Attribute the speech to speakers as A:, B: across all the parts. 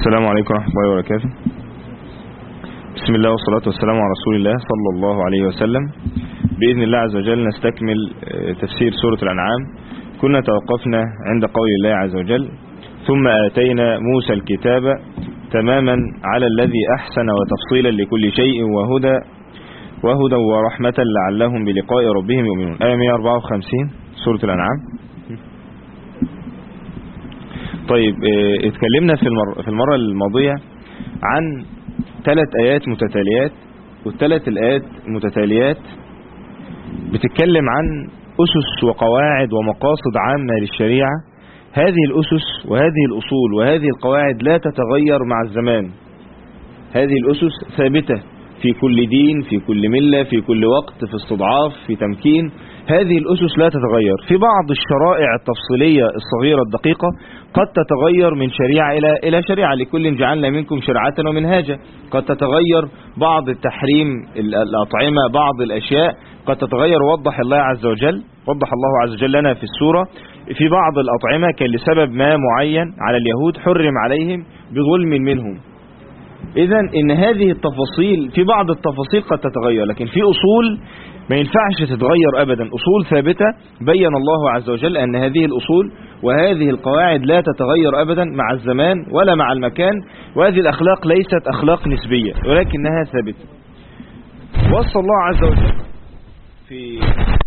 A: السلام عليكم ورحمة الله وبركاته. بسم الله والصلاة والسلام على رسول الله صلى الله عليه وسلم. بإذن الله عز وجل نستكمل تفسير سورة الأنعام. كنا توقفنا عند قول الله عز وجل: ثم آتينا موسى الكتاب تماما على الذي أحسن وتفصيلا لكل شيء وهدى ورحمة لعلهم بلقاء ربهم يؤمنون. آية 154 سورة الأنعام. طيب، اتكلمنا في المرة الماضية عن 3 آيات متتاليات، والثلاث الآيات المتتاليات بتتكلم عن أسس وقواعد ومقاصد عامة للشريعة. هذه الأسس وهذه الأصول وهذه القواعد لا تتغير مع الزمان. هذه الأسس ثابتة في كل دين، في كل ملة، في كل وقت، في استضعاف، في تمكين. هذه الأسس لا تتغير. في بعض الشرائع التفصيلية الصغيرة الدقيقة قد تتغير من شريعة إلى شريعة، لكل جعلنا منكم شرعة ومنهاجا. قد تتغير بعض التحريم الأطعمة، بعض الأشياء قد تتغير. وضح الله عز وجل لنا في السورة في بعض الأطعمة كان لسبب ما معين على اليهود حرم عليهم بظلم منهم. إذن إن هذه التفاصيل، في بعض التفاصيل قد تتغير، لكن في أصول ما ينفعش تتغير أبدا، أصول ثابتة. بين الله عز وجل أن هذه الأصول وهذه القواعد لا تتغير أبدا مع الزمان ولا مع المكان. وهذه الأخلاق ليست أخلاق نسبية ولكنها ثابتة. وصى الله عز وجل في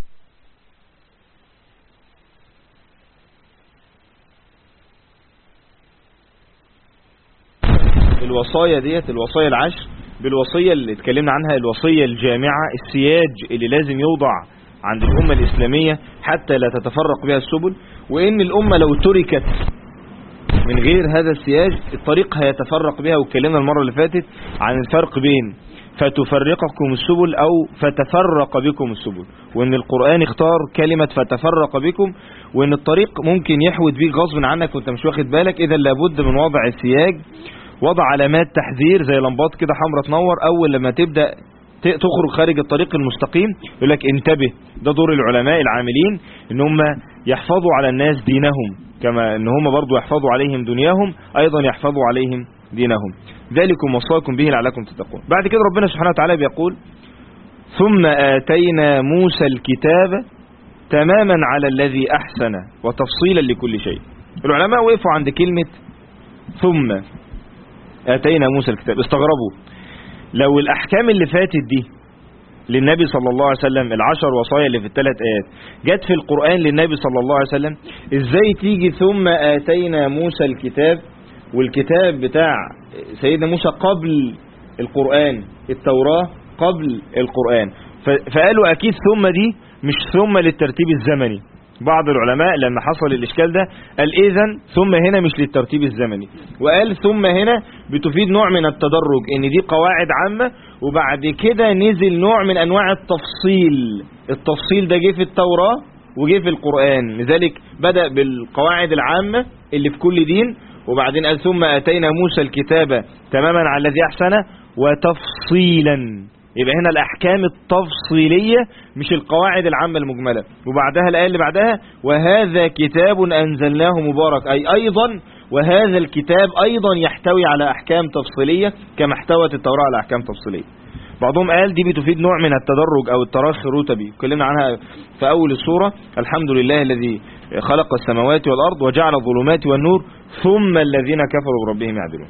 A: الوصايا ديت، الوصايا العشر، بالوصية اللي اتكلمنا عنها، الوصية الجامعة، السياج اللي لازم يوضع عند الأمة الإسلامية حتى لا تتفرق بها السبل. وإن الأمة لو تركت من غير هذا السياج الطريق هيتفرق بها. واتكلمنا المرة اللي فاتت عن الفرق بين فتفرقكم السبل أو فتفرق بكم السبل، وإن القرآن اختار كلمة فتفرق بكم، وإن الطريق ممكن يحود بيك غصب عنك وانت مش واخد بالك. إذا لابد من وضع السياج، وضع علامات تحذير زي لمبات كده حمراء تنور أول لما تبدأ تخرج خارج الطريق المستقيم، يقول لك انتبه. ده دور العلماء العاملين، ان هم يحفظوا على الناس دينهم، كما ان هم برضو يحفظوا عليهم دنياهم، ايضا يحفظوا عليهم دينهم. ذلكم وصاكم به لعلكم تتقون. بعد كده ربنا سبحانه وتعالى بيقول: ثم آتينا موسى الكتاب تماما على الذي أحسن وتفصيلا لكل شيء. العلماء وقفوا عند كلمة ثم آتينا موسى الكتاب، استغربوا. لو الأحكام اللي فاتت دي للنبي صلى الله عليه وسلم، ال10 وصايا اللي في ال3 آيات جت في القرآن للنبي صلى الله عليه وسلم، ازاي تيجي ثم آتينا موسى الكتاب والكتاب بتاع سيدنا موسى قبل القرآن، التوراة قبل القرآن؟ فقالوا أكيد ثم دي مش ثم للترتيب الزمني. بعض العلماء لما حصل الإشكال ده قال إذن ثم هنا مش للترتيب الزمني، وقال ثم هنا بتفيد نوع من التدرج، إن دي قواعد عامة وبعد كده نزل نوع من أنواع التفصيل. التفصيل ده جه في التوراة وجه في القرآن، لذلك بدأ بالقواعد العامة اللي في كل دين، وبعدين قال ثم آتينا موسى الكتاب تماما على الذي أحسن وتفصيلا. يبقى هنا الأحكام التفصيلية مش القواعد العامة المجملة. وبعدها الآية اللي بعدها: وهذا كتاب أنزلناه مبارك، أي أيضا وهذا الكتاب أيضا يحتوي على أحكام تفصيلية كما احتوت التوراة على أحكام تفصيلية. بعضهم قال دي بتفيد نوع من التدرج أو التراخي الرتبي، اتكلمنا عنها في أول السورة: الحمد لله الذي خلق السماوات والأرض وجعل الظلمات والنور ثم الذين كفروا بربهم يعدلون.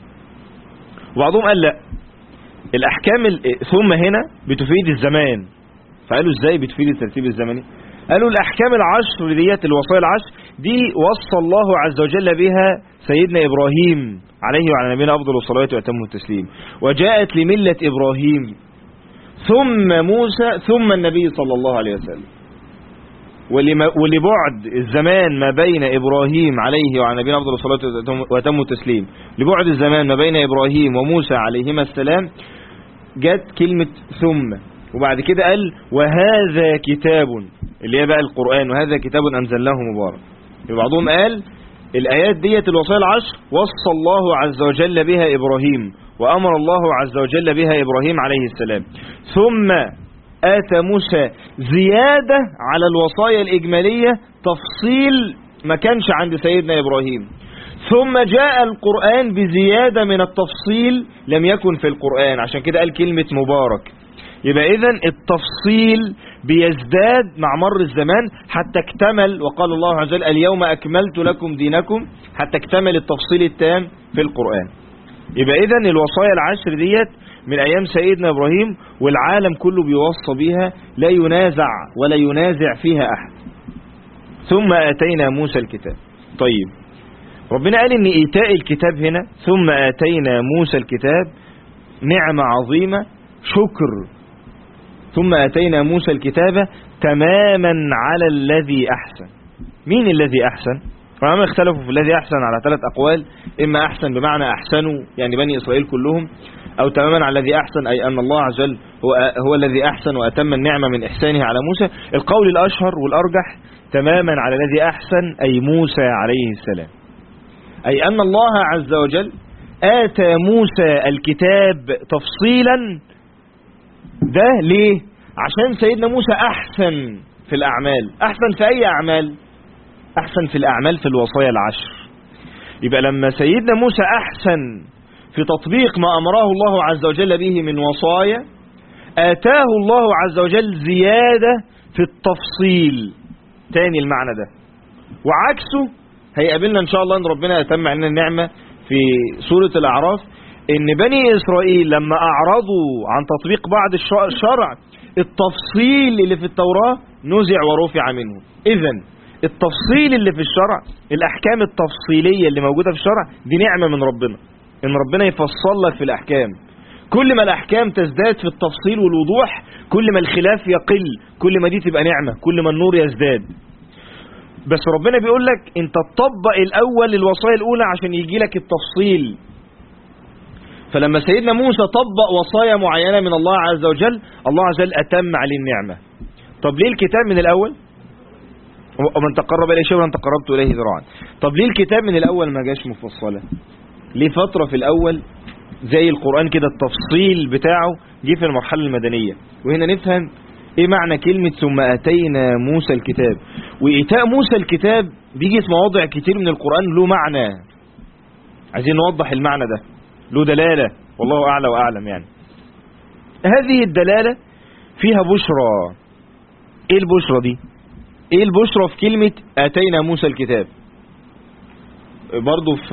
A: وبعضهم قال لا، الأحكام ثم هنا بتفيد الزمان. فقالوا ازاي بتفيد الترتيب الزمني؟ قالوا الأحكام ال10 ديت، الوصايا ال10 دي وصى الله عز وجل بها سيدنا إبراهيم عليه وعلى نبينا أفضل الصلاة وأتم التسليم، وجاءت لملة إبراهيم، ثم موسى، ثم النبي صلى الله عليه وسلم. ولبعد الزمان ما بين إبراهيم عليه وعلى نبينا أفضل الصلاة وأتم التسليم، لبعد الزمان ما بين إبراهيم وموسى عليهما السلام جت كلمة ثم. وبعد كده قال: وهذا كتاب، اللي هي بقى القرآن، وهذا كتاب أنزلناه مبارك. بعضهم قال الآيات ديت الوصايا ال10 وصى الله عز وجل بها إبراهيم، وأمر الله عز وجل بها إبراهيم عليه السلام. ثم آتى موسى زيادة على الوصايا الإجمالية، تفصيل ما كانش عند سيدنا إبراهيم. ثم جاء القرآن بزيادة من التفصيل لم يكن في القرآن، عشان كده قال كلمة مبارك. يبقى إذن التفصيل بيزداد مع مر الزمان حتى اكتمل، وقال الله عز وجل اليوم أكملت لكم دينكم، حتى اكتمل التفصيل التام في القرآن. يبقى إذن الوصايا العشر ديت من أيام سيدنا إبراهيم، والعالم كله بيوصى بها، لا ينازع ولا ينازع فيها أحد. ثم آتينا موسى الكتاب. طيب ربنا قال إن إيتاء الكتاب هنا ثم آتينا موسى الكتاب نعمة عظيمة، شكر. ثم آتينا موسى الكتاب تماما على الذي أحسن. مين الذي أحسن؟ فهم اختلفوا في الذي أحسن على 3 أقوال، إما أحسن بمعنى أحسنوا يعني بني إسرائيل كلهم، أو تماما على الذي أحسن أي أن الله عز وجل هو الذي أحسن وأتم النعمة من إحسانه على موسى. القول الأشهر والأرجح تماما على الذي أحسن أي موسى عليه السلام، أي أن الله عز وجل آتى موسى الكتاب تفصيلا. ده ليه؟ عشان سيدنا موسى أحسن في الأعمال. أحسن في أي أعمال؟ أحسن في الأعمال في الوصايا العشر. يبقى لما سيدنا موسى أحسن في تطبيق ما أمره الله عز وجل به من وصايا، آتاه الله عز وجل زيادة في التفصيل. تاني المعنى ده. وعكسه هيقابلنا إن شاء الله أن ربنا يتم علينا النعمة في سورة الأعراف، إن بني إسرائيل لما أعرضوا عن تطبيق بعض الشرع، التفصيل اللي في التوراة نزع ورفع منه. إذن التفصيل اللي في الشرع، الأحكام التفصيلية اللي موجودة في الشرع دي نعمة من ربنا، إن ربنا يفصل لك في الأحكام. كل ما الأحكام تزداد في التفصيل والوضوح كل ما الخلاف يقل، كل ما دي تبقى نعمة، كل ما النور يزداد. بس ربنا بيقول لك انت تطبق الأول الوصايا الأولى عشان يجي لك التفصيل. فلما سيدنا موسى طبق وصايا معينة من الله عز وجل، الله عز وجل أتم عليه النعمة. طب ليه الكتاب من الأول؟ ومن تقرب إليه شبرا تقربت إليه ذراعا. طب ليه الكتاب من الأول ما جاش مفصلة؟ ليه فترة في الأول زي القرآن كده التفصيل بتاعه جه في المرحلة المدنية؟ وهنا نفهم ايه معنى كلمة ثم آتينا موسى الكتاب. وإيتاء موسى الكتاب بيجي في مواضع كتير من القرآن له معنى، عايزين نوضح المعنى ده، له دلالة والله أعلى وأعلم. يعني هذه الدلالة فيها بشرى. ايه البشرى دي؟ ايه البشرى في كلمة آتينا موسى الكتاب؟ برضو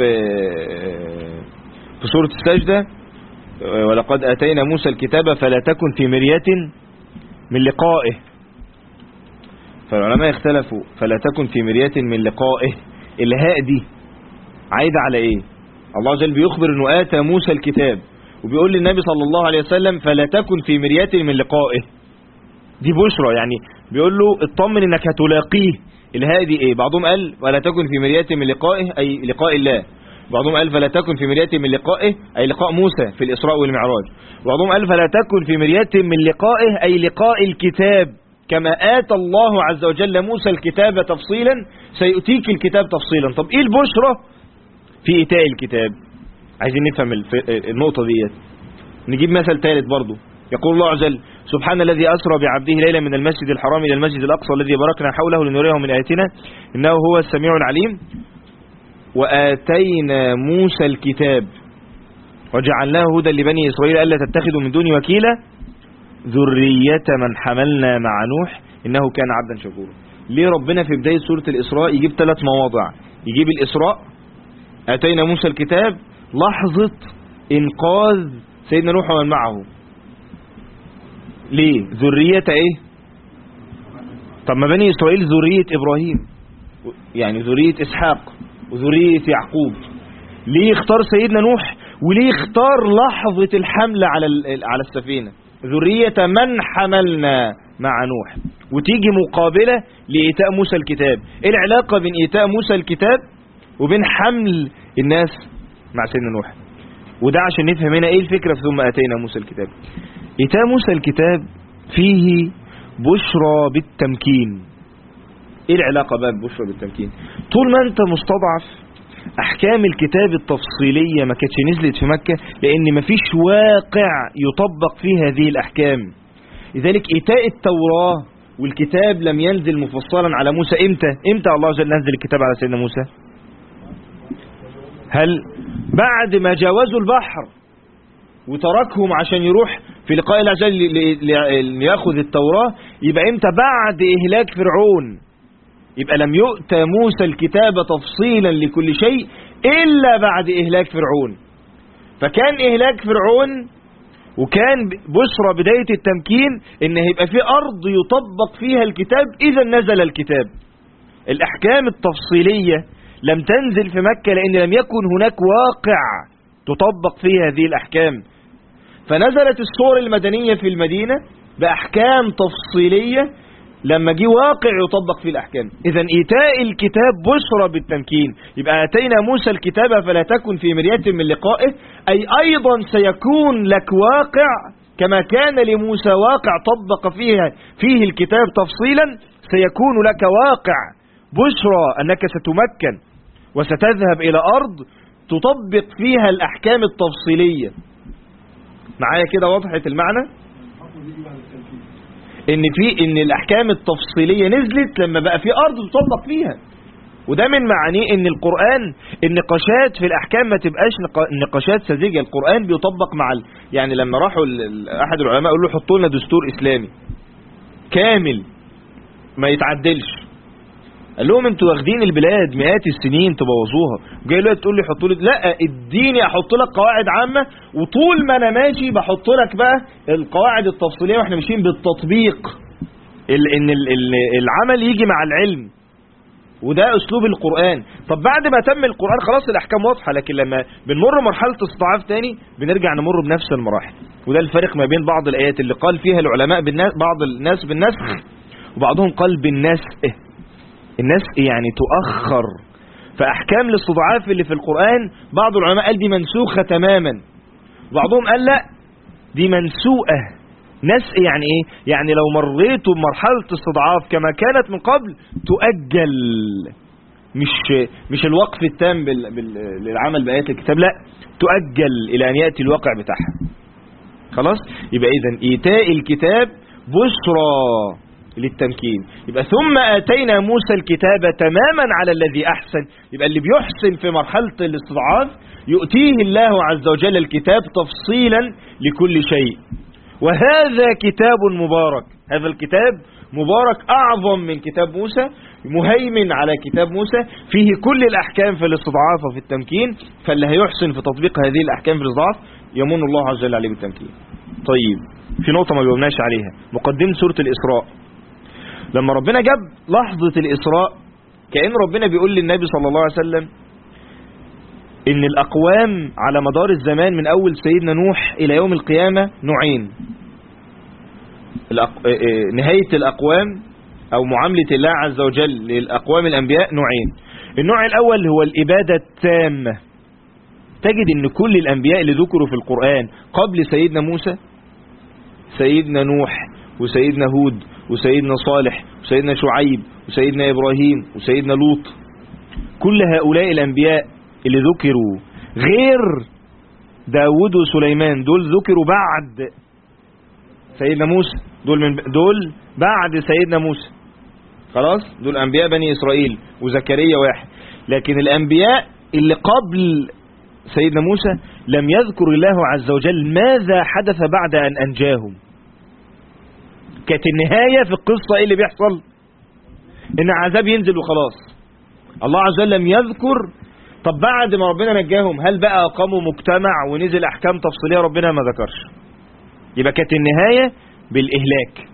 A: في سورة السجدة ولقد آتينا موسى الكتاب فلا تكن في مرية من لقائه. فالعلماء اختلفوا، فلا تكن في مرية من لقائه، الهاء دي عايدة على ايه؟ الله عز وجل بيخبر انه آتى موسى الكتاب، وبيقول للنبي صلى الله عليه وسلم فلا تكن في مرية من لقائه. دي بشرى، يعني بيقول له اطمن انك هتلاقيه. الهاء دي ايه؟ بعضهم قال ولا تكن في مرية من لقائه اي لقاء الله، بعضهم قال فلا تكن في مرية من لقائه أي لقاء موسى في الإسراء والمعراج، بعضهم قال فلا تكن في مرية من لقائه أي لقاء الكتاب، كما آتى الله عز وجل موسى الكتاب تفصيلا سيؤتيك الكتاب تفصيلا. طب إيه البشرى في إيتاء الكتاب؟ عايزين نفهم النقطة ديت. نجيب مثل ثالث برضو. يقول الله عز وجل سبحان الذي أسرى بعبده ليلا من المسجد الحرام إلى المسجد الأقصى الذي باركنا حوله لنريه من آياتنا إنه هو السميع العليم. وآتينا موسى الكتاب وجعلناه هدى لبني إسرائيل ألا تتخذوا من دوني وكيلا ذرية من حملنا مع نوح إنه كان عبدا شكورا. ليه ربنا في بداية سورة الإسراء يجيب 3 مواضع؟ يجيب الإسراء، آتينا موسى الكتاب، لحظة إنقاذ سيدنا نوح ومن معه. ليه؟ ذرية إيه؟ طب ما بني إسرائيل ذرية إبراهيم، يعني ذرية إسحاق وذرية يعقوب. ليه اختار سيدنا نوح؟ وليه اختار لحظة الحمل على السفينة؟ ذرية من حملنا مع نوح. وتيجي مقابلة لإيتاء موسى الكتاب. ايه العلاقة بين إيتاء موسى الكتاب وبين حمل الناس مع سيدنا نوح؟ وده عشان نفهم هنا ايه الفكرة في ثم آتينا موسى الكتاب. إيتاء موسى الكتاب فيه بشرى بالتمكين. ايه العلاقة بقى ببشرى بالتمكين؟ طول ما انت مستضعف احكام الكتاب التفصيلية ما كانتش نزلت في مكة، لان مفيش واقع يطبق فيه هذه الاحكام. لذلك ايتاء التوراة والكتاب لم ينزل مفصلا على موسى. امتى الله عز وجل نزل الكتاب على سيدنا موسى؟ هل بعد ما جاوزوا البحر وتركهم عشان يروح في لقاء الله عز وجل ليأخذ التوراة، يبقى امتى؟ بعد إهلاك فرعون. يبقى لم يؤتى موسى الكتاب تفصيلا لكل شيء إلا بعد إهلاك فرعون. فكان إهلاك فرعون وكان بشرى بداية التمكين إن هيبقى في أرض يطبق فيها الكتاب إذا نزل الكتاب. الأحكام التفصيلية لم تنزل في مكة لأن لم يكن هناك واقع تطبق فيه هذه الأحكام، فنزلت السور المدنية في المدينة بأحكام تفصيلية لما جه واقع يطبق فيه الأحكام. إذن إيتاء الكتاب بشرى بالتمكين. يبقى أتينا موسى الكتاب فلا تكن في مرية من لقائه، أي أيضا سيكون لك واقع كما كان لموسى واقع طبق فيه الكتاب تفصيلا، سيكون لك واقع بشرى أنك ستمكن وستذهب إلى أرض تطبق فيها الأحكام التفصيلية. معايا كده وضحت المعنى؟ إن الأحكام التفصيلية نزلت لما بقى في أرض تطبق فيها. وده من معانيه إن القرآن النقاشات في الأحكام ما تبقاش نقاشات ساذجة. القرآن بيطبق مع يعني لما راحوا أحد العلماء قالوا له حطوا لنا دستور إسلامي كامل ما يتعدلش، قال لهم انتوا واخدين البلاد مئات السنين تبوظوها، جاي له تقول لي حطوا لي، لا اديني احط لك قواعد عامه وطول ما انا ماشي بحط لك بقى القواعد التفصيليه واحنا ماشيين بالتطبيق، ان العمل يجي مع العلم. وده اسلوب القرآن. طب بعد ما تم القرآن خلاص الاحكام واضحه، لكن لما بنمر مرحله استضعاف تاني بنرجع نمر بنفس المراحل. وده الفرق ما بين بعض الايات اللي قال فيها العلماء بعض الناس بالنسخ وبعضهم قال بالنسخ. النسخ يعني تؤخر. فأحكام الاستضعاف اللي في القرآن بعض العلماء قال دي منسوخة تماما، بعضهم قال لا دي منسوءة. نسخ يعني ايه؟ يعني لو مريتوا بمرحلة استضعاف كما كانت من قبل تؤجل، مش الوقف التام للعمل بآيات الكتاب، لا تؤجل إلى أن يأتي الواقع بتاعها. خلاص؟ يبقى إذن إيتاء الكتاب بشرى للتمكين. يبقى ثم آتينا موسى الكتاب تماما على الذي أحسن. يبقى اللي بيحسن في مرحلة الاستضعاف يؤتيه الله عز وجل الكتاب تفصيلا لكل شيء. وهذا كتاب مبارك. هذا الكتاب مبارك أعظم من كتاب موسى، مهيمن على كتاب موسى، فيه كل الأحكام في الاستضعاف وفي التمكين. فاللي هيحسن في تطبيق هذه الأحكام في الاستضعاف يمن الله عز وجل عليه بالتمكين. طيب في نقطة ما جاوبناش عليها، مقدمة سورة الإسراء. لما ربنا جاب لحظة الإسراء كأن ربنا بيقول للنبي صلى الله عليه وسلم إن الأقوام على مدار الزمان من أول سيدنا نوح إلى يوم القيامة نوعين. نهاية الأقوام أو معاملة الله عز وجل للأقوام الأنبياء نوعين. النوع الأول هو الإبادة التامة. تجد إن كل الأنبياء اللي ذكروا في القرآن قبل سيدنا موسى، سيدنا نوح وسيدنا هود وسيدنا صالح وسيدنا شعيب وسيدنا إبراهيم وسيدنا لوط، كل هؤلاء الأنبياء اللي ذكروا غير داود وسليمان دول ذكروا بعد سيدنا موسى، دول بعد سيدنا موسى. خلاص دول أنبياء بني إسرائيل وزكريا واحد. لكن الأنبياء اللي قبل سيدنا موسى لم يذكر الله عز وجل ماذا حدث بعد أن أنجاهم. كانت النهاية في القصة ايه اللي بيحصل؟ ان عذاب ينزل وخلاص. الله عز وجل لم يذكر طب بعد ما ربنا نجاهم هل بقى اقاموا مجتمع ونزل احكام تفصيلية؟ ربنا ما ذكرش. يبقى كانت النهاية بالاهلاك.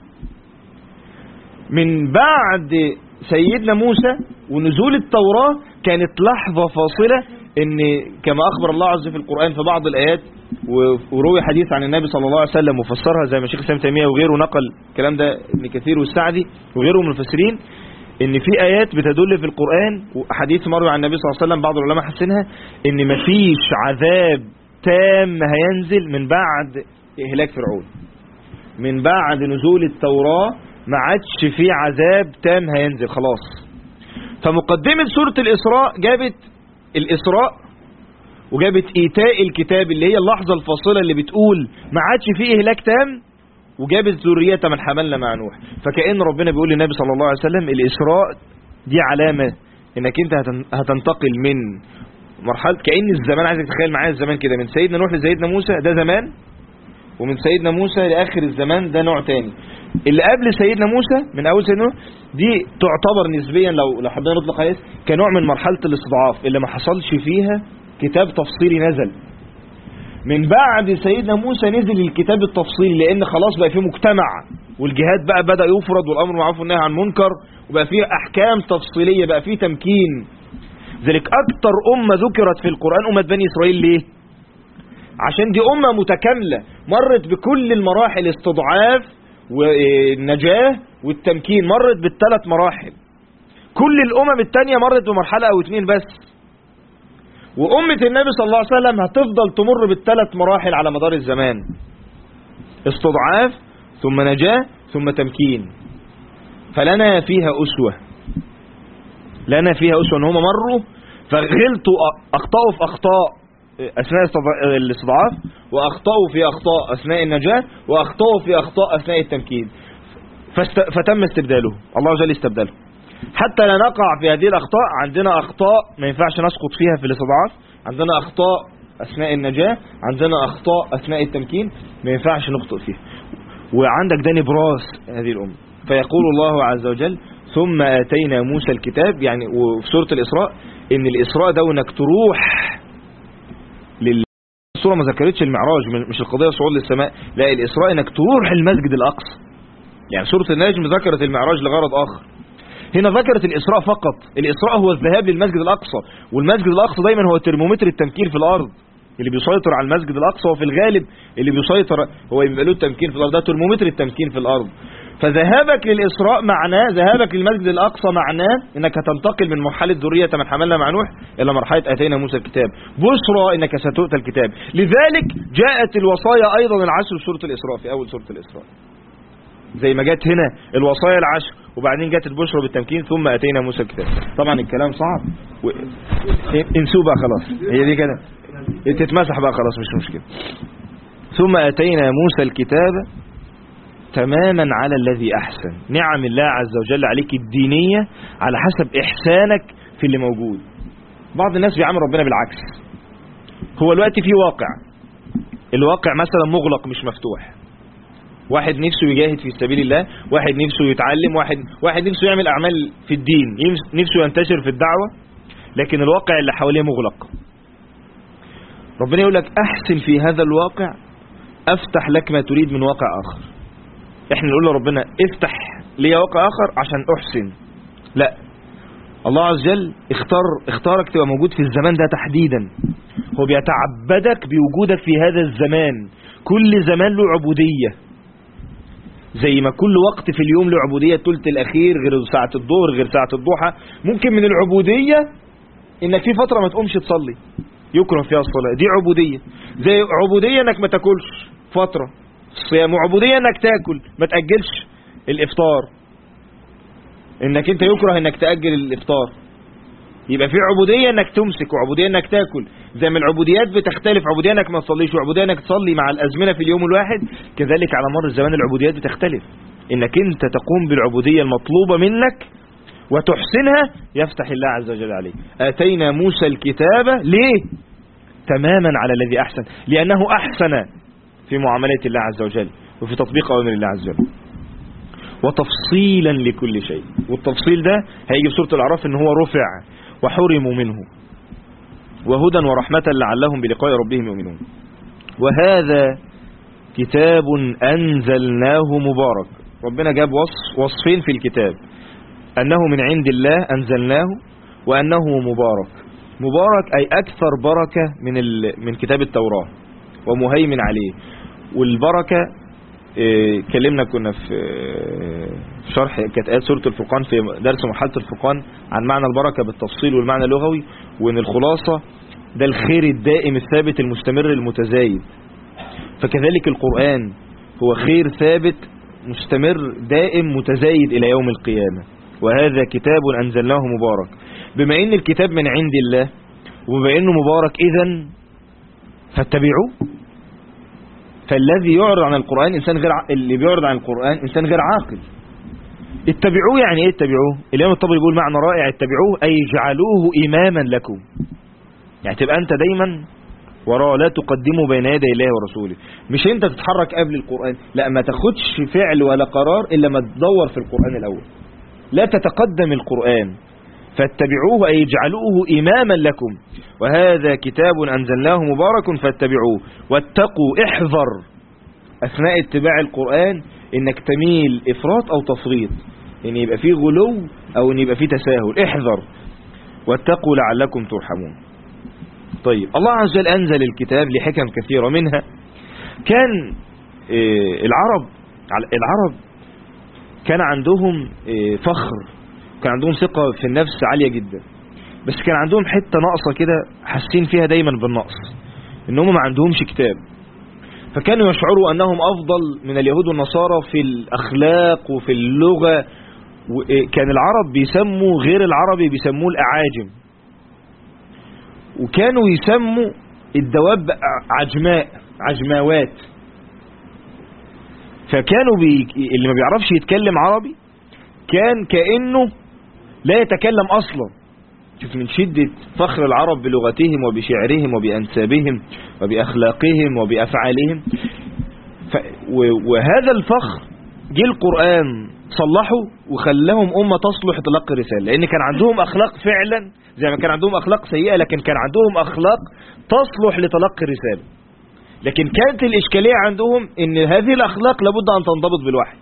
A: من بعد سيدنا موسى ونزول التوراة كانت لحظة فاصلة، ان كما اخبر الله عز وجل في القرآن في بعض الايات، وروي حديث عن النبي صلى الله عليه وسلم وفسرها زي ما الشيخ الإسلام تيمية وغيره نقل الكلام ده ابن كثير والسعدي وغيره من المفسرين، ان في ايات بتدل في القرآن وحديث مروي عن النبي صلى الله عليه وسلم بعض العلماء حسنها ان مفيش عذاب تام هينزل من بعد اهلاك فرعون. من بعد نزول التوراة ما عادش في عذاب تام هينزل خلاص. فمقدمة سورة الإسراء جابت الإسراء وجابت إيتاء الكتاب اللي هي اللحظة الفاصلة اللي بتقول ما عادش فيه إهلاك تام، وجابت ذرية من حملنا مع نوح. فكأن ربنا بيقول للنبي صلى الله عليه وسلم الإسراء دي علامة انك انت هتنتقل من مرحلة كأن الزمان، عايزك تتخيل معايا الزمان كده من سيدنا نوح لسيدنا موسى ده زمان، ومن سيدنا موسى لآخر الزمان ده نوع تاني. اللي قبل سيدنا موسى من أول سيدنا نوح دي تعتبر نسبيا لو حبينا نطلق عليه كنوع من مرحلة الاستضعاف اللي ما حصلش فيها كتاب تفصيلي نزل. من بعد سيدنا موسى نزل الكتاب التفصيلي، لأن خلاص بقى فيه مجتمع والجهاد بقى بدأ يفرض والأمر معروف والنهي عن منكر، وبقى فيه أحكام تفصيلية، بقى فيه تمكين. ذلك أكتر أمة ذكرت في القرآن أمة بني إسرائيل. ليه؟ عشان دي أمة متكاملة مرت بكل المراحل، استضعاف والنجاة والتمكين، مرت بالثلاث مراحل. كل الأمم التانية مرت بمرحلة أو اتنين بس، وأمة النبي صلى الله عليه وسلم هتفضل تمر بالثلاث مراحل على مدار الزمان: استضعاف ثم نجاة ثم تمكين. فلنا فيها أسوة، لنا فيها أسوة ان هم مروا فغلطوا، أخطأوا في أخطاء أثناء الاستضعاف، وأخطأوا في أخطاء أثناء النجاة، وأخطأوا في أخطاء أثناء التمكين، فتم استبداله، الله عز وجل استبداله. حتى لا نقع في هذه الأخطاء، عندنا أخطاء ما ينفعش نسقط فيها في الاستضعاف، عندنا أخطاء أثناء النجاة، عندنا أخطاء أثناء التمكين ما ينفعش نخطئ فيها. وعندك ده نبراس هذه الأمة. فيقول الله عز وجل: ثم آتينا موسى الكتاب. يعني وفي سورة الإسراء إن الإسراء ده وإنك تروح السورة ما ذكرتش المعراج، مش القضية صعود للسماء، لا، الإسراء إنك تروح المسجد الأقصى. يعني سورة النجم ذكرت المعراج لغرض آخر، هنا ذكرت الإسراء فقط. الإسراء هو الذهاب للمسجد الأقصى، والمسجد الأقصى دايما هو ترمومتر التمكين في الأرض، اللي بيسيطر على المسجد الأقصى، وفي الغالب اللي بيسيطر هو يبقى له التمكين في الأرض، ده ترمومتر التمكين في الأرض. فذهابك للإسراء معناه، ذهابك للمسجد الأقصى معناه انك هتنتقل من مرحلة ذرية من حملنا مع نوح الى مرحلة اتينا موسى الكتاب، بشرى انك ستؤتى الكتاب. لذلك جاءت الوصايا ايضا العشر في سورة الإسراء، في اول سورة الإسراء، زي ما جت هنا الوصايا العشر وبعدين جت البشرى بالتمكين ثم اتينا موسى الكتاب. طبعا الكلام صعب انسوا بقى خلاص، هي دي كده تتمسح بقى خلاص، مش مشكلة. ثم اتينا موسى الكتاب تماما على الذي أحسن. نعم الله عز وجل عليك الدينية على حسب إحسانك في اللي موجود. بعض الناس بيعامل ربنا بالعكس. هو الوقت في واقع، الواقع مثلا مغلق مش مفتوح، واحد نفسه يجاهد في سبيل الله، واحد نفسه يتعلم، واحد نفسه يعمل أعمال في الدين، نفسه ينتشر في الدعوة، لكن الواقع اللي حواليه مغلق. ربنا يقول لك أحسن في هذا الواقع أفتح لك ما تريد من واقع آخر. احنا نقول لربنا افتح لي واقع آخر عشان أحسن، لا، الله عز وجل اختارك تبقى موجود في الزمان ده تحديدا. هو بيتعبدك بوجودك في هذا الزمان. كل زمان له عبودية، زي ما كل وقت في اليوم له عبودية. الثلث الأخير غير ساعة الظهر غير ساعة الضحى. ممكن من العبودية انك في فترة ما تقومش تصلي، يكره فيها الصلاة، دي عبودية. زي عبودية انك ما تاكلش فترة الصيام، وعبودية انك تاكل ما تأجلش الافطار، انك انت يكره انك تأجل الافطار. يبقى في عبودية انك تمسك، وعبودية انك تاكل. زي ما العبوديات بتختلف، عبودية انك ما تصليش، وعبودية انك تصلي مع الازمنة في اليوم الواحد، كذلك على مر الزمان العبوديات بتختلف. انك انت تقوم بالعبودية المطلوبة منك وتحسنها يفتح الله عز وجل عليك. آتينا موسى الكتاب ليه؟ تماما على الذي أحسن، لأنه أحسن في معاملات الله عز وجل وفي تطبيق أوامر الله عز وجل، وتفصيلا لكل شيء. والتفصيل ده هيجي في سورة الأعراف إن هو رفع وحرموا منه، وهدى ورحمة لعلهم بلقاء ربهم يؤمنون. وهذا كتاب أنزلناه مبارك. ربنا جاب وصفين في الكتاب، أنه من عند الله أنزلناه، وأنه مبارك. مبارك أي أكثر بركة من كتاب التوراة ومهيمن عليه. والبركة كلمنا كنا في شرح كانت آيات سورة الفرقان في درس مرحلة الفرقان عن معنى البركة بالتفصيل والمعنى اللغوي، وإن الخلاصة ده الخير الدائم الثابت المستمر المتزايد. فكذلك القرآن هو خير ثابت مستمر دائم متزايد إلى يوم القيامة. وهذا كتاب أنزلناه مبارك. بما إن الكتاب من عند الله وبما إنه مبارك إذن فاتبعوه. فالذي يعرض عن القرآن إنسان غير اللي بيعرض عن القرآن إنسان غير عاقل. اتبعوه يعني إيه اتبعوه؟ الإمام الطبري بيقول معنى رائع: اتبعوه أي اجعلوه إماما لكم. يعني تبقى انت دايما وراه، لا تقدموا بين يدي الله ورسوله. مش انت تتحرك قبل القرآن، لا، ما تاخدش فعل ولا قرار الا ما تدور في القرآن الاول. لا تتقدم القرآن، فاتبعوه أي اجعلوه إماما لكم، وهذا كتاب أنزلناه مبارك فاتبعوه واتقوا. احذر أثناء اتباع القرآن إنك تميل إفراط أو تفريط، إن يبقى فيه غلو أو إن يبقى فيه تساهل. احذر واتقوا لعلكم ترحمون. طيب، الله عز وجل أنزل الكتاب لحكم كثيرة، منها كان العرب كان عندهم فخر، كان عندهم ثقة في النفس عالية جدا، بس كان عندهم حتة ناقصة كده، حاسين فيها دايما بالنقص، إنهم ما عندهمش كتاب. فكانوا يشعروا أنهم أفضل من اليهود والنصارى في الأخلاق وفي اللغة. كان العرب بيسموا غير العربي بيسموه الأعاجم، وكانوا يسموا الدواب عجماوات. فكانوا اللي ما بيعرفش يتكلم عربي كان كأنه لا يتكلم أصلا. شوف من شدة فخر العرب بلغتهم وبشعرهم وبأنسابهم وبأخلاقهم وبأفعالهم. وهذا الفخر جه القرآن صلحه وخلاهم أمة تصلح تلقي الرسالة، لأن كان عندهم أخلاق فعلا زي ما كان عندهم أخلاق سيئة، لكن كان عندهم أخلاق تصلح لتلقي الرسالة. لكن كانت الإشكالية عندهم إن هذه الأخلاق لابد أن تنضبط بالوحي.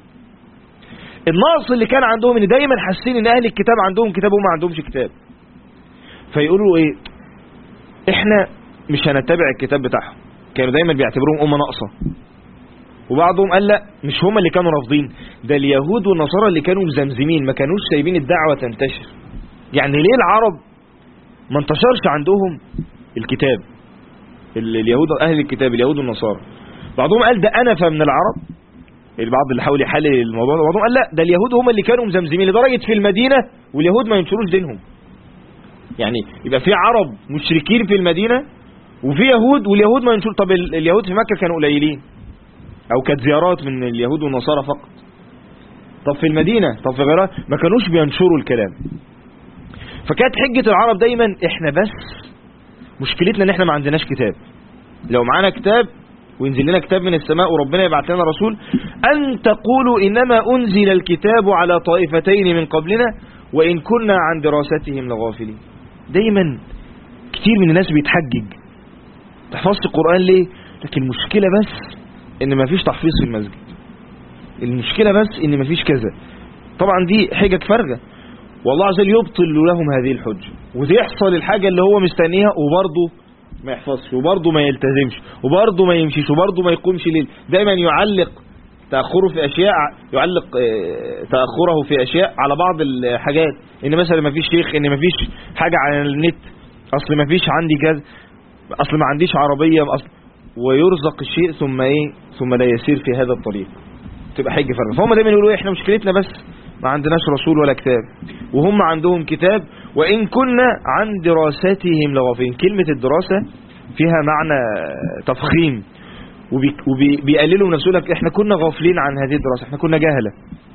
A: النقص اللي كان عندهم إن دايما حاسين إن أهل الكتاب عندهم كتاب وما عندهمش كتاب، فيقولوا إيه، إحنا مش هنتبع الكتاب بتاعهم. كانوا دايما بيعتبروهم أمة ناقصة. وبعضهم قال لا، مش هم اللي كانوا رافضين، ده اليهود والنصارى اللي كانوا مزمزمين، ما كانوش سايبين الدعوة تنتشر. يعني ليه العرب ما انتشرش عندهم الكتاب؟ اليهود أهل الكتاب اليهود والنصارى، بعضهم قال ده أنفة من العرب، البعض اللي حاول يحلل الموضوع ده، بعضهم قال لا، ده اليهود هم اللي كانوا مزمزمين لدرجة في المدينة واليهود ما ينشروش دينهم. يعني يبقى في عرب مشركين في المدينة وفي يهود، واليهود ما ينشروا. طب اليهود في مكة كانوا قليلين او كانت زيارات من اليهود والنصارى فقط. طب في المدينة، طب في غيرها ما كانوش بينشروا الكلام. فكانت حجة العرب دايما احنا بس مشكلتنا ان احنا ما عندناش كتاب. لو معانا كتاب وينزل لنا كتاب من السماء وربنا يبعث لنا رسول، ان تقولوا انما انزل الكتاب على طائفتين من قبلنا وان كنا عن دراستهم لغافلين. دايما كتير من الناس بيتحجج، تحفظت القرآن ليه؟ لكن المشكلة بس ان مفيش تحفيظ في المسجد، المشكلة بس ان مفيش كذا. طبعا دي حجج فارغة، والله عز وجل يبطل لهم هذه الحجة، ويحصل الحاجة اللي هو مستنيها وبرضه ما يحفظش، وبرضه ما يلتزمش، وبرضه ما يمشيش، وبرضه ما يقومش ليل. دايما يعلق تأخره في أشياء، يعلق تأخره في أشياء على بعض الحاجات، إن مثلا ما فيش شيخ، إن ما فيش حاجة على النت، أصل ما فيش عندي كذا، أصل ما عنديش عربية، أصل، ويرزق الشيء ثم لا يسير في هذا الطريق، تبقى حاجة فرق. فهم دايما يقولوا إحنا مشكلتنا بس ما عندناش رسول ولا كتاب، وهم عندهم كتاب وإن كنا عن دراستهم لغافلين. كلمة الدراسة فيها معنى تفخيم، وبيقللوا من نفسهم، لك احنا كنا غافلين عن هذه الدراسة، احنا كنا جاهلة.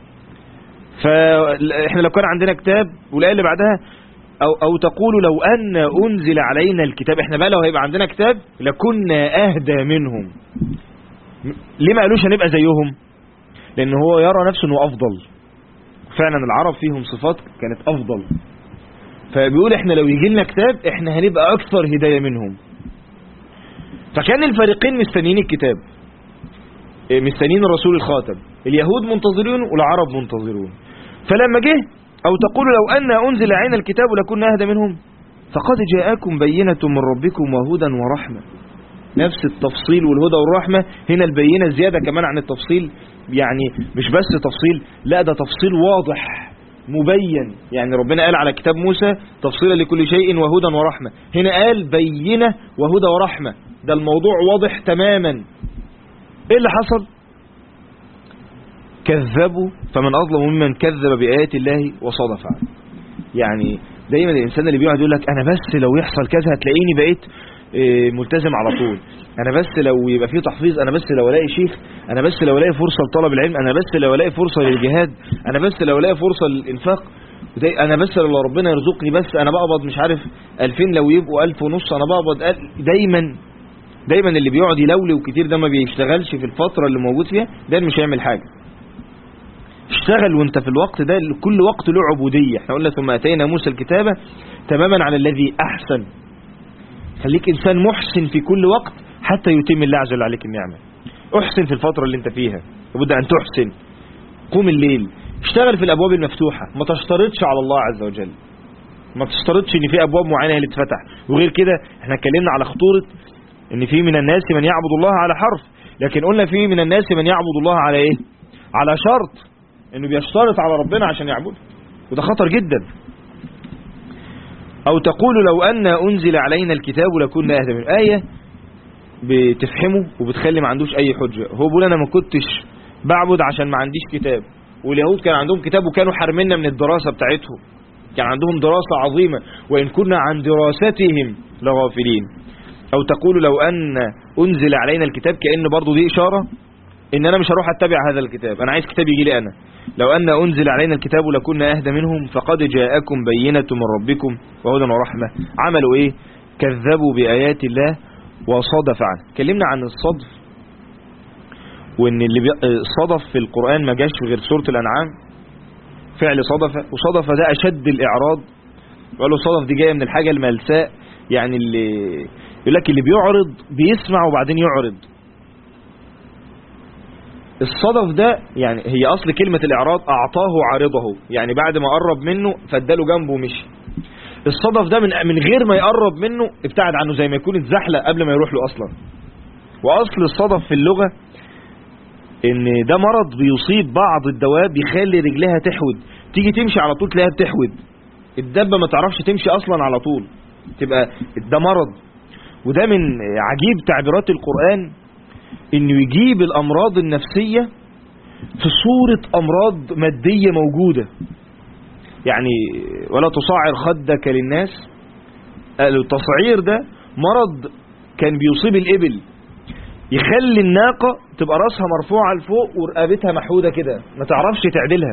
A: فاحنا لو كان عندنا كتاب، والآية اللي بعدها أو تقولوا لو أن أنزل علينا الكتاب، احنا بقى لو هيبقى عندنا كتاب لكنا أهدى منهم. ليه ما قالوش هنبقى زيهم؟ لأن هو يرى نفسه أنه أفضل. فعلا العرب فيهم صفات كانت أفضل، فبيقول احنا لو يجي لنا كتاب احنا هنبقى أكثر هداية منهم. فكان الفريقين مستنيين الكتاب، مستنيين الرسول الخاتم، اليهود منتظرون والعرب منتظرون. فلما جه أو تقولوا لو أن أنزل علينا الكتاب لكنا أهدى منهم، فقد جاءكم بينة من ربكم وهدى ورحمة. نفس التفصيل والهدى والرحمة هنا، البينة زيادة كمان عن التفصيل، يعني مش بس تفصيل، لا ده تفصيل واضح مبين. يعني ربنا قال على كتاب موسى تفصيلا لكل شيء وهدى ورحمة، هنا قال بينة وهدى ورحمة، ده الموضوع واضح تماما. ايه اللي حصل؟ كذبوا فمن أظلم ممن كذب بآيات الله وصدف عنه. يعني دايما الإنسان اللي بيقعد يقول لك أنا بس لو يحصل كذا هتلاقيني بقيت ملتزم على طول، أنا بس لو يبقى فيه تحفيظ، أنا بس لو الاقي شيخ، أنا بس لو الاقي فرصة لطلب العلم، أنا بس لو الاقي فرصة للجهاد، أنا بس لو الاقي فرصة للإنفاق، انا بس لو ربنا يرزقني، بس انا بقبض مش عارف 2000 لو يبقوا 1500 انا بقبض دايما اللي بيقعد يلولو كتير ده ما بيشتغلش في الفترة اللي موجود فيها، ده مش هيعمل حاجة. اشتغل وانت في الوقت ده، كل وقت له عبودية. احنا قلنا ثم اتينا موسى الكتابة تماما على الذي احسن. خليك انسان محسن في كل وقت حتى يتم الله عز وجل عليك النعمة. احسن في الفترة اللي انت فيها، لابد ان تحسن. قوم الليل، اشتغل في الابواب المفتوحة، ما تشترطش على الله عز وجل، ما تشترطش ان في ابواب معينة اللي تفتح. وغير كده احنا اتكلمنا على خطورة ان في من الناس من يعبد الله على حرف، لكن قلنا في من الناس من يعبد الله على ايه؟ على شرط، انه بيشترط على ربنا عشان يعبده، وده خطر جدا. او تقول لو ان انزل علينا الكتاب لكنا اهدى منه. آية بتفهمه وبتخلي ما عندوش اي حجة. هو بيقول انا ما كنتش بعبد عشان ما عنديش كتاب، واليهود كان عندهم كتاب وكانوا حارميننا من الدراسة بتاعتهم، كان عندهم دراسة عظيمة وان كنا عن دراستهم لغافلين. او تقول لو ان انزل علينا الكتاب، كأن برضو دي اشارة ان انا مش هروح اتبع هذا الكتاب، انا عايز كتاب يجي لي انا. لو ان انزل علينا الكتاب لكنا اهدى منهم فقد جاءكم بينة من ربكم وهدى ورحمة. عملوا ايه؟ كذبوا بآيات الله وصدف عنه. اتكلمنا عن الصدف، وان اللي صدف في القرآن ما جاش غير سورة الانعام، فعل صدف. وصدف ده اشد الاعراض، وقالوا صدف دي جاية من الحاجة الملساء، يعني اللي يقول لك اللي بيعرض بيسمع وبعدين يعرض. الصدف ده يعني هي اصل كلمة الاعراض، اعطاه عارضه، يعني بعد ما قرب منه فاداله جنبه ومشي. الصدف ده من غير ما يقرب منه ابتعد عنه، زي ما يكون اتزحلق قبل ما يروح له اصلا. واصل الصدف في اللغة ان ده مرض بيصيب بعض الدواب، يخلي رجلها تحود، تيجي تمشي على طول تلاقيها بتحود، الدبة ما تعرفش تمشي اصلا على طول، تبقى ده مرض. وده من عجيب تعبيرات القرآن، انه يجيب الامراض النفسية في صورة امراض مادية موجودة. يعني ولا تصعر خدك للناس، التصعير ده مرض كان بيصيب الابل، يخلي الناقة تبقى راسها مرفوعة لفوق ورقبتها محودة كده، ما تعرفش تعدلها،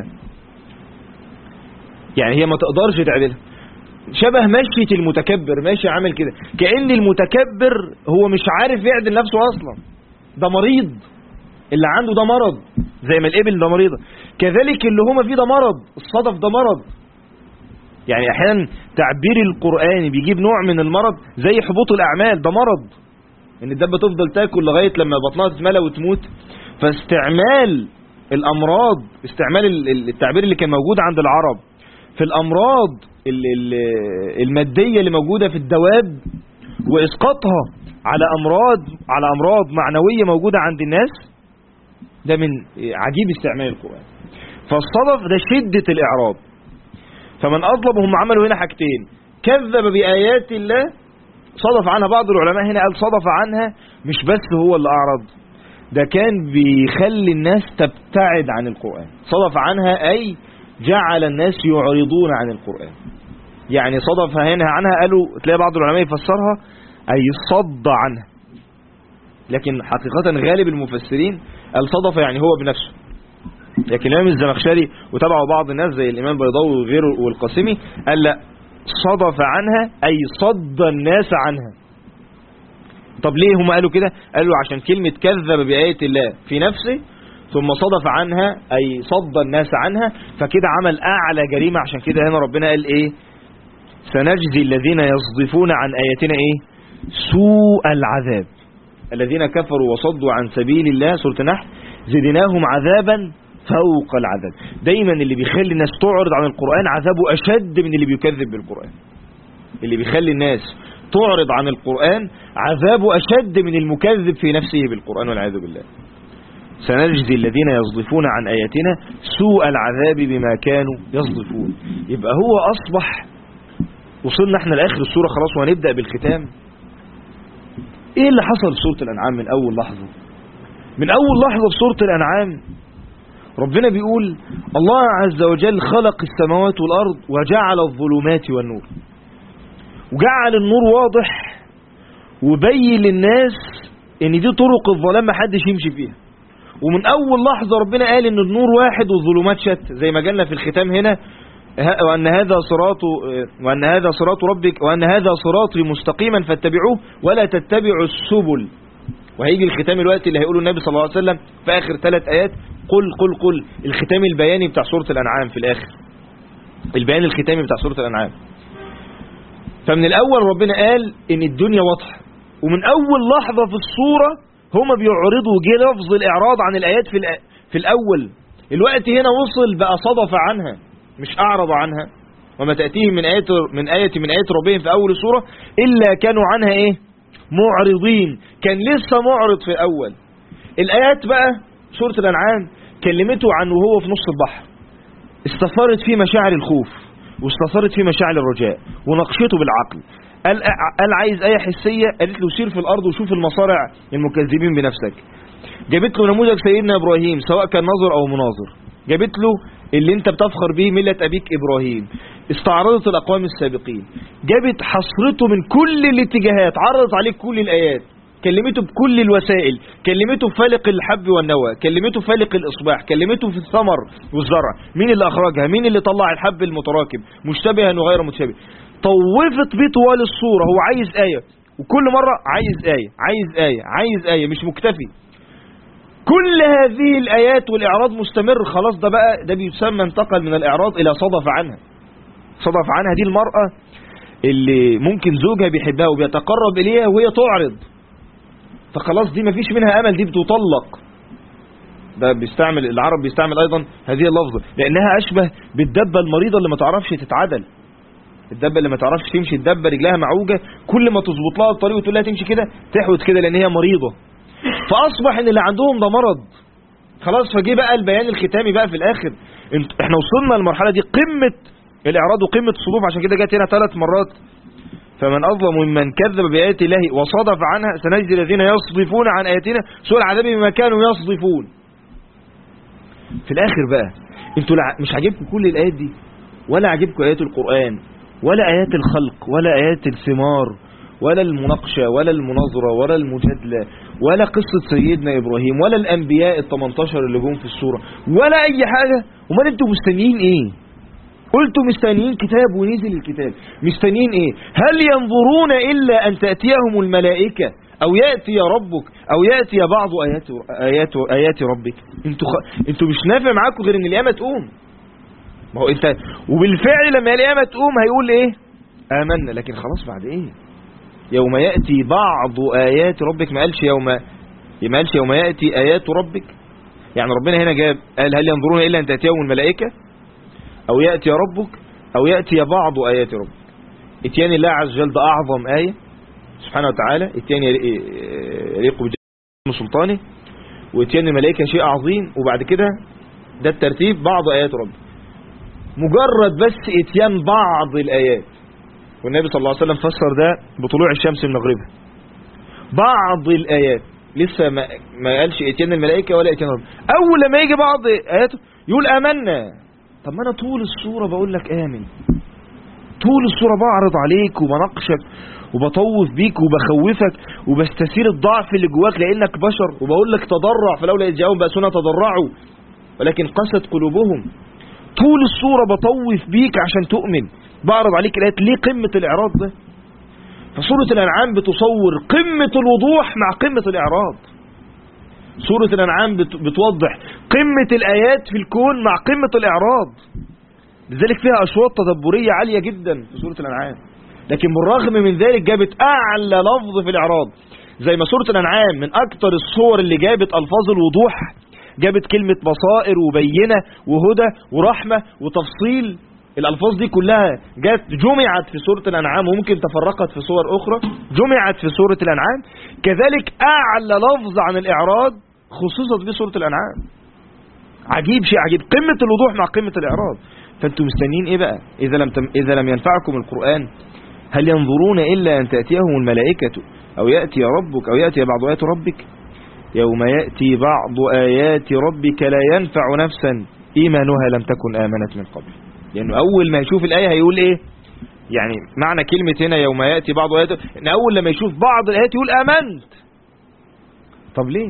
A: يعني هي ما تقدرش تعدلها. شبه مشية المتكبر، ماشي عامل كده، كأن المتكبر هو مش عارف يعدل نفسه اصلا، ده مريض، اللي عنده ده مرض، زي ما الابل ده مريضة، كذلك اللي هما فيه ده مرض، الصدف ده مرض. يعني احيانا تعبير القرآن بيجيب نوع من المرض زي حبوط الاعمال، ده مرض، ان الدبة تفضل تاكل لغاية لما بطنها تتملى وتموت. فاستعمال الامراض، استعمال التعبير اللي كان موجود عند العرب في الامراض المادية اللي موجودة في الدواب، واسقاطها على امراض معنوية موجودة عند الناس، ده من عجيب استعمال القرآن. فالصدف ده شدة الاعراض. فمن اظلم، هم عملوا هنا حاجتين، كذب بآيات الله، صدف عنها. بعض العلماء هنا قال صدف عنها مش بس هو اللي اعرض، ده كان بيخلي الناس تبتعد عن القرآن. صدف عنها اي جعل الناس يعرضون عن القرآن. يعني صدف هنا عنها، قالوا تلاقي بعض العلماء يفسرها اي صد عنها، لكن حقيقة غالب المفسرين قال صدف يعني هو بنفسه. لكن الإمام الزمخشري وتبعوا بعض الناس زي الإمام البيضاوي وغيره والقاسمي قال لا، صدف عنها أي صد الناس عنها. طب ليه هم قالوا كده؟ قالوا عشان كلمة كذب بآية الله في نفسه، ثم صدف عنها أي صد الناس عنها، فكده عمل أعلى جريمة. عشان كده هنا ربنا قال إيه؟ سنجزي الذين يصدفون عن آياتنا إيه؟ سوء العذاب. الذين كفروا وصدوا عن سبيل الله، سورة النحل، زدناهم عذابا فوق العذاب. دايما اللي بيخلي الناس تعرض عن القرآن عذابه أشد من اللي بيكذب بالقرآن. اللي بيخلي الناس تعرض عن القرآن عذابه أشد من المكذب في نفسه بالقرآن والعياذ بالله. سنجزي الذين يصدفون عن آياتنا سوء العذاب بما كانوا يصدفون. يبقى هو أصبح، وصلنا احنا لآخر السورة خلاص وهنبدأ بالختام. ايه اللي حصل في سورة الأنعام من أول لحظة؟ من أول لحظة في سورة الأنعام ربنا بيقول الله عز وجل خلق السماوات والأرض وجعل الظلمات والنور، وجعل النور واضح وبين للناس ان دي طرق الظلام ما حدش يمشي فيها. ومن أول لحظة ربنا قال ان النور واحد والظلمات شتى، زي ما جالنا في الختام هنا وأن هذا صراط ربك وأن هذا صراطي مستقيما فاتبعوه ولا تتبعوا السبل. وهيجي الختام الوقت اللي هيقوله النبي صلى الله عليه وسلم في آخر 3 آيات، قل الختام البياني بتاع سورة الأنعام في الآخر، البيان الختامي بتاع سورة الأنعام. فمن الأول ربنا قال إن الدنيا واضحة، ومن أول لحظة في الصورة هما بيعرضوا، جه لفظ الإعراض عن الآيات في الأول. الوقت هنا وصل بقى صدف عنها مش أعرض عنها. وما تأتيهم من آية ربهم في أول السورة إلا كانوا عنها إيه؟ معرضين. كان لسه معرض في الأول. الآيات بقى سورة الأنعام كلمته عن وهو في نص البحر، استثارت فيه مشاعر الخوف واستثارت فيه مشاعر الرجاء وناقشته بالعقل. قال عايز آية حسية، قالت له سير في الأرض وشوف المصارع المكذبين بنفسك. جابت له نموذج سيدنا إبراهيم سواء كان ناظر أو مناظر. جابت له اللي انت بتفخر به ملة أبيك إبراهيم. استعرضت الأقوام السابقين، جابت حصرته من كل الاتجاهات، عرضت عليه كل الآيات، كلمته بكل الوسائل، كلمته بفالق الحب والنوى، كلمته بفالق الإصباح، كلمته في الثمر والزرع، مين اللي أخرجها، مين اللي طلع الحب المتراكب مشتبها وغير متشابه. طوفت بيه طوال الصورة. هو عايز آية، وكل مرة عايز آية مش مكتفي. كل هذه الآيات والإعراض مستمر. خلاص ده بيسمى انتقل من الإعراض إلى صدف عنها. صدف عنها دي المرأة اللي ممكن زوجها بيحبها وبيتقرب إليها وهي تعرض، فخلاص دي مفيش منها أمل، دي بتطلق. ده العرب بيستعمل أيضا هذه اللفظة لأنها أشبه بالدبة المريضة اللي ما تعرفش تتعدل. الدبة اللي ما تعرفش تمشي، الدبة رجلها معوجة، كل ما تظبط لها الطريق وتقول لها تمشي كده تحوت كده لأن هي مريضة. فأصبح إن اللي عندهم ده مرض. خلاص فجي بقى البيان الختامي بقى في الآخر. احنا وصلنا للمرحلة دي، قمة الإعراض وقمة الصدوف. عشان كده جت هنا 3 مرات. فمن أظلم ممن كذب بآيات الله وصدف عنها سنجزي الذين يصدفون عن آياتنا سوء العذاب بما كانوا يصدفون. في الآخر بقى انتوا مش عاجبكم كل الآيات دي، ولا عاجبكم آيات القرآن، ولا آيات الخلق، ولا آيات الثمار، ولا المناقشة، ولا المناظرة، ولا المجادلة، ولا قصة سيدنا إبراهيم، ولا الأنبياء ال18 اللي جم في السورة، ولا أي حاجة. وما انتوا مستنيين إيه؟ قلتوا مستنيين كتاب ونزل الكتاب، مستنيين إيه؟ هل ينظرون إلا أن تأتيهم الملائكة أو يأتي ربك أو يأتي بعض آيات ربك؟ انتوا مش نافع معاكم غير إن القيامة تقوم. ما هو انت وبالفعل لما القيامة تقوم هيقول إيه؟ آمنا. لكن خلاص بعد إيه؟ يوم يأتي بعض آيات ربك، ما قالش يوم يأتي آيات ربك. يعني ربنا هنا قال هل ينظرون إلا أن تأتيهم الملائكة أو يأتي ربك أو يأتي بعض آيات ربك. اتيان الله عز وجل ده أعظم آية سبحانه وتعالى، اتيان يليق بجلال سلطانه، واتيان الملائكة شيء عظيم. وبعد كده ده الترتيب بعض آيات ربك. مجرد بس اتيان بعض الآيات، والنبي صلى الله عليه وسلم فسر ده بطلوع الشمس من مغربها. بعض الآيات لسه ما قالش اتيان الملائكة ولا اتيان ربك. أول لما يجي بعض آياته يقول آمنا. طب ما أنا طول السورة بقول لك آمن، طول السورة بعرض عليك وبناقشك وبطوف بيك وبخوفك وبستثير الضعف اللي جواك لأنك بشر، وبقول لك تضرع فلولا إذ جاءهم بأسنا تضرعوا ولكن قست قلوبهم. طول السورة بطوف بيك عشان تؤمن، بعرض عليك الآيات. ليه قمة الإعراض ده؟ فسورة الأنعام بتصور قمة الوضوح مع قمة الإعراض. سورة الأنعام بتوضح قمة الآيات في الكون مع قمة الإعراض. لذلك فيها أشواط تدبرية عالية جدا في سورة الأنعام، لكن بالرغم من ذلك جابت أعلى لفظ في الإعراض. زي ما سورة الأنعام من أكتر الصور اللي جابت ألفاظ الوضوح، جابت كلمة بصائر وبينة وهدى ورحمة وتفصيل. الألفاظ دي كلها جمعت في سورة الأنعام، وممكن تفرقت في صور أخرى، جمعت في سورة الأنعام. كذلك أعلى لفظ عن الإعراض خصوصت به سورة الأنعام. عجيب، شيء عجيب، قمة الوضوح مع قمة الإعراض. فأنتم مستنيين إيه بقى إذا لم ينفعكم القرآن؟ هل ينظرون إلا أن تأتيهم الملائكة أو يأتي ربك أو يأتي بعض آيات ربك؟ يوم يأتي بعض آيات ربك لا ينفع نفسا إيمانها لم تكن آمنت من قبل. لأنه يعني أول ما يشوف الآية هيقول إيه؟ يعني معنى كلمة هنا يوم يأتي بعض آيات، إن أول لما يشوف بعض الآيات يقول آمنت. طب ليه؟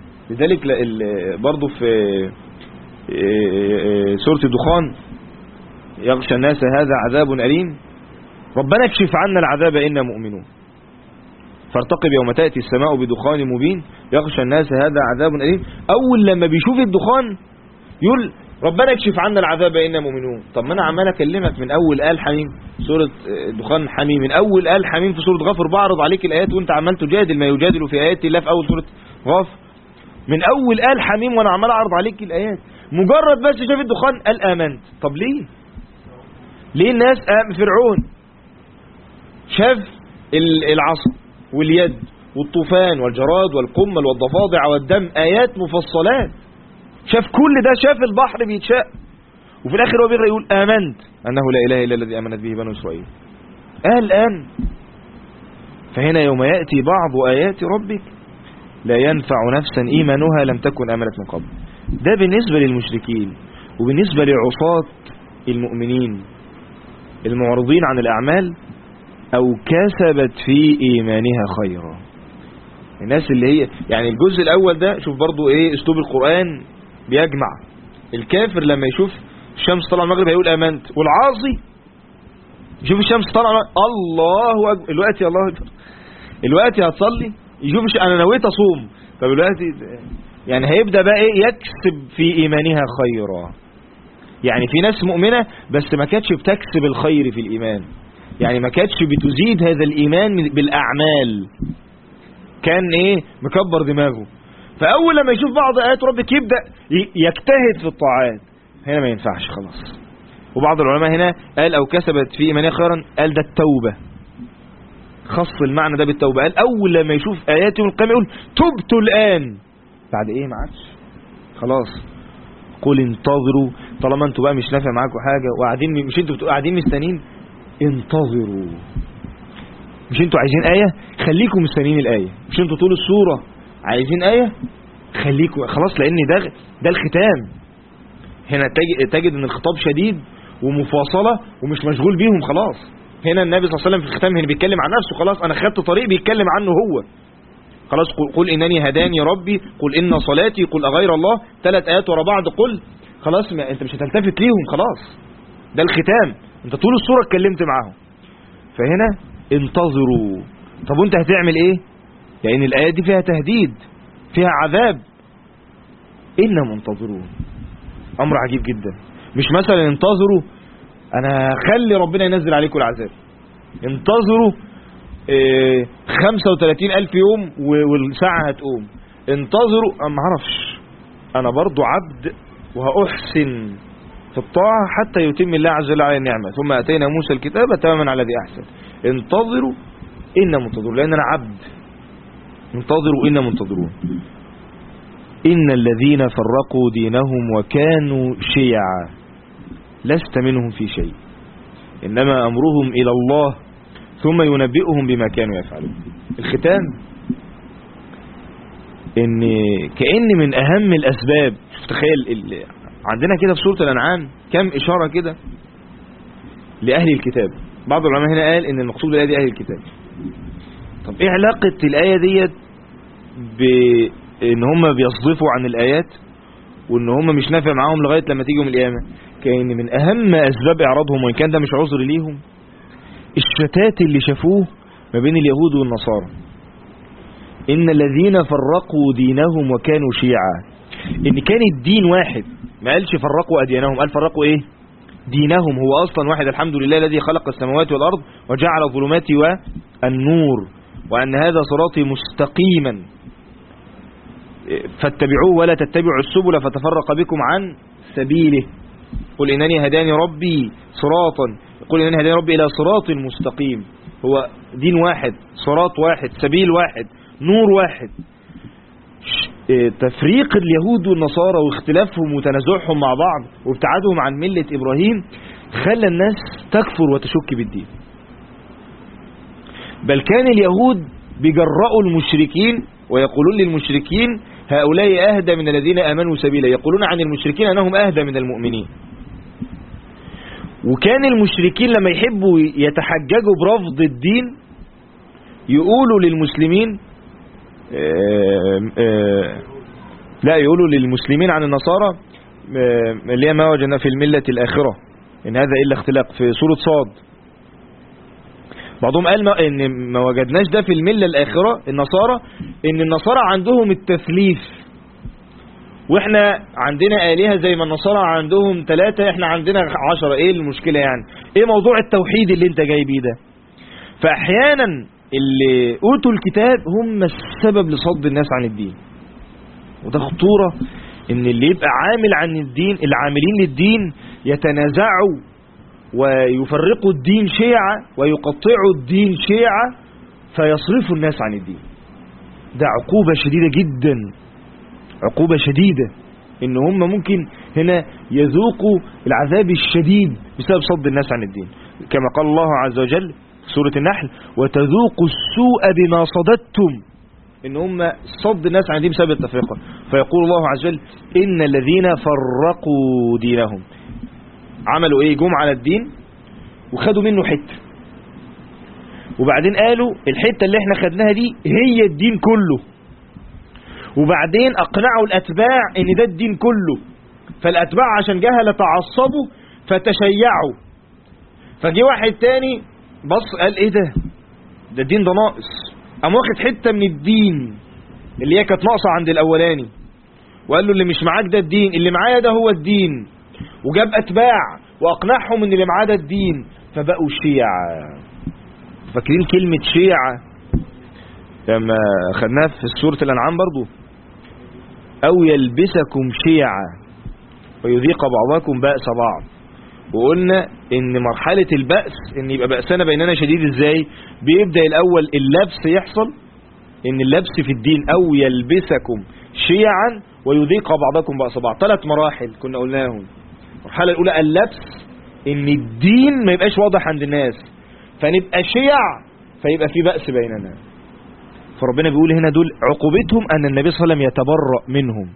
A: لذلك برضو في سورة الدخان يغشى الناس هذا عذاب أليم ربنا اكشف عنا العذاب إنا مؤمنون فارتقب يوم تأتي السماء بدخان مبين يغشى الناس هذا عذاب أليم. أول لما بيشوف الدخان يقول ربنا اكشف عنا العذاب إنا مؤمنون. طب ما أنا عمال أكلمك من أول آل حميم سورة دخان حميم، من أول آل حميم في سورة غافر بعرض عليك الآيات وأنت عمال تجادل ما يجادل في آيات الله في أول سورة غافر. من أول آل حميم وأنا عمال أعرض عليك الآيات، مجرد بس شاف الدخان قال آمنت. طب ليه الناس فرعون شاف العصا واليد والطوفان والجراد والقمل والضفادع والدم آيات مفصلات، شاف كل ده، شاف البحر بيتشق، وفي الآخر هو بيقرأ يقول آمنت أنه لا إله إلا الذي آمنت به بنو إسرائيل. الآن فهنا يوم يأتي بعض آيات ربك لا ينفع نفسا إيمانها لم تكن آمنت من قبل. ده بالنسبة للمشركين. وبالنسبة لعصاة المؤمنين المعرضين عن الأعمال أو كسبت في إيمانها خيرا، الناس اللي هي يعني الجزء الأول ده شوف برضو إيه أسلوب القرآن بيجمع. الكافر لما يشوف الشمس طلع المغرب هيقول آمنت، والعاصي يشوف الشمس طلع الله أكبر، الوقت الله أكبر، الوقت هتصلي، يشوف أنا نويت أصوم، طب الوقت يعني هيبدأ بقى إيه يكسب في إيمانها خيرا. يعني في ناس مؤمنة بس ما كانتش بتكسب الخير في الإيمان، يعني ما كانتش بتزيد هذا الإيمان بالأعمال، كان إيه مكبر دماغه. فأول لما يشوف بعض آيات ربك يبدأ يجتهد في الطاعات، هنا ما ينفعش خلاص. وبعض العلماء هنا قال أو كسبت في إيمانها خيرا، قال ده التوبة، خص المعنى ده بالتوبة. قال أول لما يشوف آيات يوم القيامة يقول تبت الآن، بعد إيه ما عادش خلاص. قل انتظروا، طالما انتوا بقى مش نافع معاكم حاجة وقاعدين، مش انتوا بتبقوا قاعدين مستنين، انتظروا. مش انتوا عايزين آية، خليكم مستنين الآية. مش انتوا طول السورة عايزين آية، خليكم خلاص، لأن ده الختام. هنا تجد ان الخطاب شديد ومفاصلة ومش مشغول بيهم خلاص. هنا النبي صلى الله عليه وسلم في الختام هنا بيتكلم عن نفسه، خلاص انا خدت طريق بيتكلم عنه هو خلاص. قل إنني هداني ربي، قل إن صلاتي، قل أغير الله، 3 آيات ورا بعض قل، خلاص ما انت مش هتلتفت ليهم خلاص، ده الختام، انت طول السورة اتكلمت معاهم. فهنا انتظروا. طب وانت هتعمل ايه؟ لأن الآيات دي فيها تهديد، فيها عذاب. إنا منتظرون، أمر عجيب جدا. مش مثلا انتظروا أنا خلي ربنا ينزل عليكم العذاب، انتظروا 35,000 يوم والساعة هتقوم، انتظروا ما اعرفش، أنا برضو عبد وهأحسن في الطاعة حتى يتم الله عز وجل على النعمة، ثم أتينا موسى الكتاب تماما على ذي أحسن. انتظروا إنا منتظرون، لأن أنا عبد. انتظروا إنا منتظرون. إن الذين فرقوا دينهم وكانوا شيعا لست منهم في شيء إنما أمرهم إلى الله ثم ينبئهم بما كانوا يفعلون. الختام إن كأن من أهم الأسباب، تخيل عندنا كده في سورة الأنعام كم إشارة كده لأهل الكتاب. بعض العلماء هنا قال إن المقصود بالآية دي أهل الكتاب. طب إيه علاقة الآية ديت بإن هم بيصدفوا عن الآيات وإن هم مش نافع معاهم لغاية لما تيجي يوم القيامة؟ كأن من أهم أسباب إعراضهم، وإن كان ده مش عذر ليهم، الشتات اللي شافوه ما بين اليهود والنصارى. إن الذين فرقوا دينهم وكانوا شيعا، إن كان الدين واحد، ما قالش فرقوا أديانهم، قال فرقوا إيه؟ دينهم. هو أصلا واحد، الحمد لله الذي خلق السماوات والأرض وجعل الظلمات والنور وأن هذا صراطي مستقيما فاتبعوه ولا تتبعوا السبل فتفرق بكم عن سبيله. قل إنني هداني ربي صراطا، قل إنني هداني ربي إلى صراط مستقيم. هو دين واحد، صراط واحد، سبيل واحد، نور واحد. تفريق اليهود والنصارى واختلافهم وتنازعهم مع بعض وابتعادهم عن ملة إبراهيم خلى الناس تكفر وتشك بالدين. بل كان اليهود بيجرؤوا المشركين ويقولون للمشركين هؤلاء أهدى من الذين آمنوا سبيلا، يقولون عن المشركين أنهم أهدى من المؤمنين. وكان المشركين لما يحبوا يتحججوا برفض الدين يقولوا للمسلمين لا، يقولوا للمسلمين عن النصارى اللي هي ما وجدنا في الملة الآخرة إن هذا إلا اختلاق في سورة صاد. بعضهم قال إن ما وجدناش ده في الملة الآخرة النصارى، إن النصارى عندهم التثليث، وإحنا عندنا آلهة زي ما النصارى عندهم 3، إحنا عندنا 10. إيه المشكلة يعني؟ إيه موضوع التوحيد اللي أنت جاي بيه ده؟ فأحيانا اللي أوتوا الكتاب هم السبب لصد الناس عن الدين، وده خطورة. إن اللي يبقى عامل عن الدين، العاملين للدين يتنازعوا ويفرقوا الدين شيعة ويقطعوا الدين شيعة فيصرفوا الناس عن الدين. ده عقوبة شديدة جدا، عقوبة شديدة، إن هم ممكن هنا يذوقوا العذاب الشديد بسبب صد الناس عن الدين، كما قال الله عز وجل في سورة النحل: وتذوقوا السوء بما صددتم. إن هم صد الناس عن الدين بسبب التفرقة. فيقول الله عز وجل: إن الذين فرقوا دينهم، عملوا إيه؟ جم على الدين وخدوا منه حتة، وبعدين قالوا الحتة اللي احنا خدناها دي هي الدين كله، وبعدين أقنعوا الأتباع إن ده الدين كله، فالأتباع عشان جهل تعصبوا فتشيعوا. فجي واحد تاني بص قال إيه ده الدين ده ناقص، قام واخد حتة من الدين اللي هي كانت ناقصة عند الأولاني، وقال له اللي مش معاك ده الدين، اللي معايا ده هو الدين، وجاب أتباع وأقنعهم إن اللي معاه ده الدين، فبقوا شيعة. فاكرين كلمة شيعة لما خدناها في سورة الأنعام برضو؟ أو يلبسكم شيعة ويذيق بعضكم بأس بعض. وقلنا إن مرحلة البأس، إن يبقى بأسنا بيننا شديد إزاي؟ بيبدأ الأول اللبس يحصل، إن اللبس في الدين، أو يلبسكم شيعا ويذيق بعضكم بأس بعض. 3 مراحل كنا قلناهم. المرحلة الأولى اللبس، إن الدين ما يبقاش واضح عند الناس فنبقى شيع فيبقى في بأس بيننا. فربنا بيقول هنا دول عقوبتهم أن النبي صلى الله عليه وسلم يتبرأ منهم.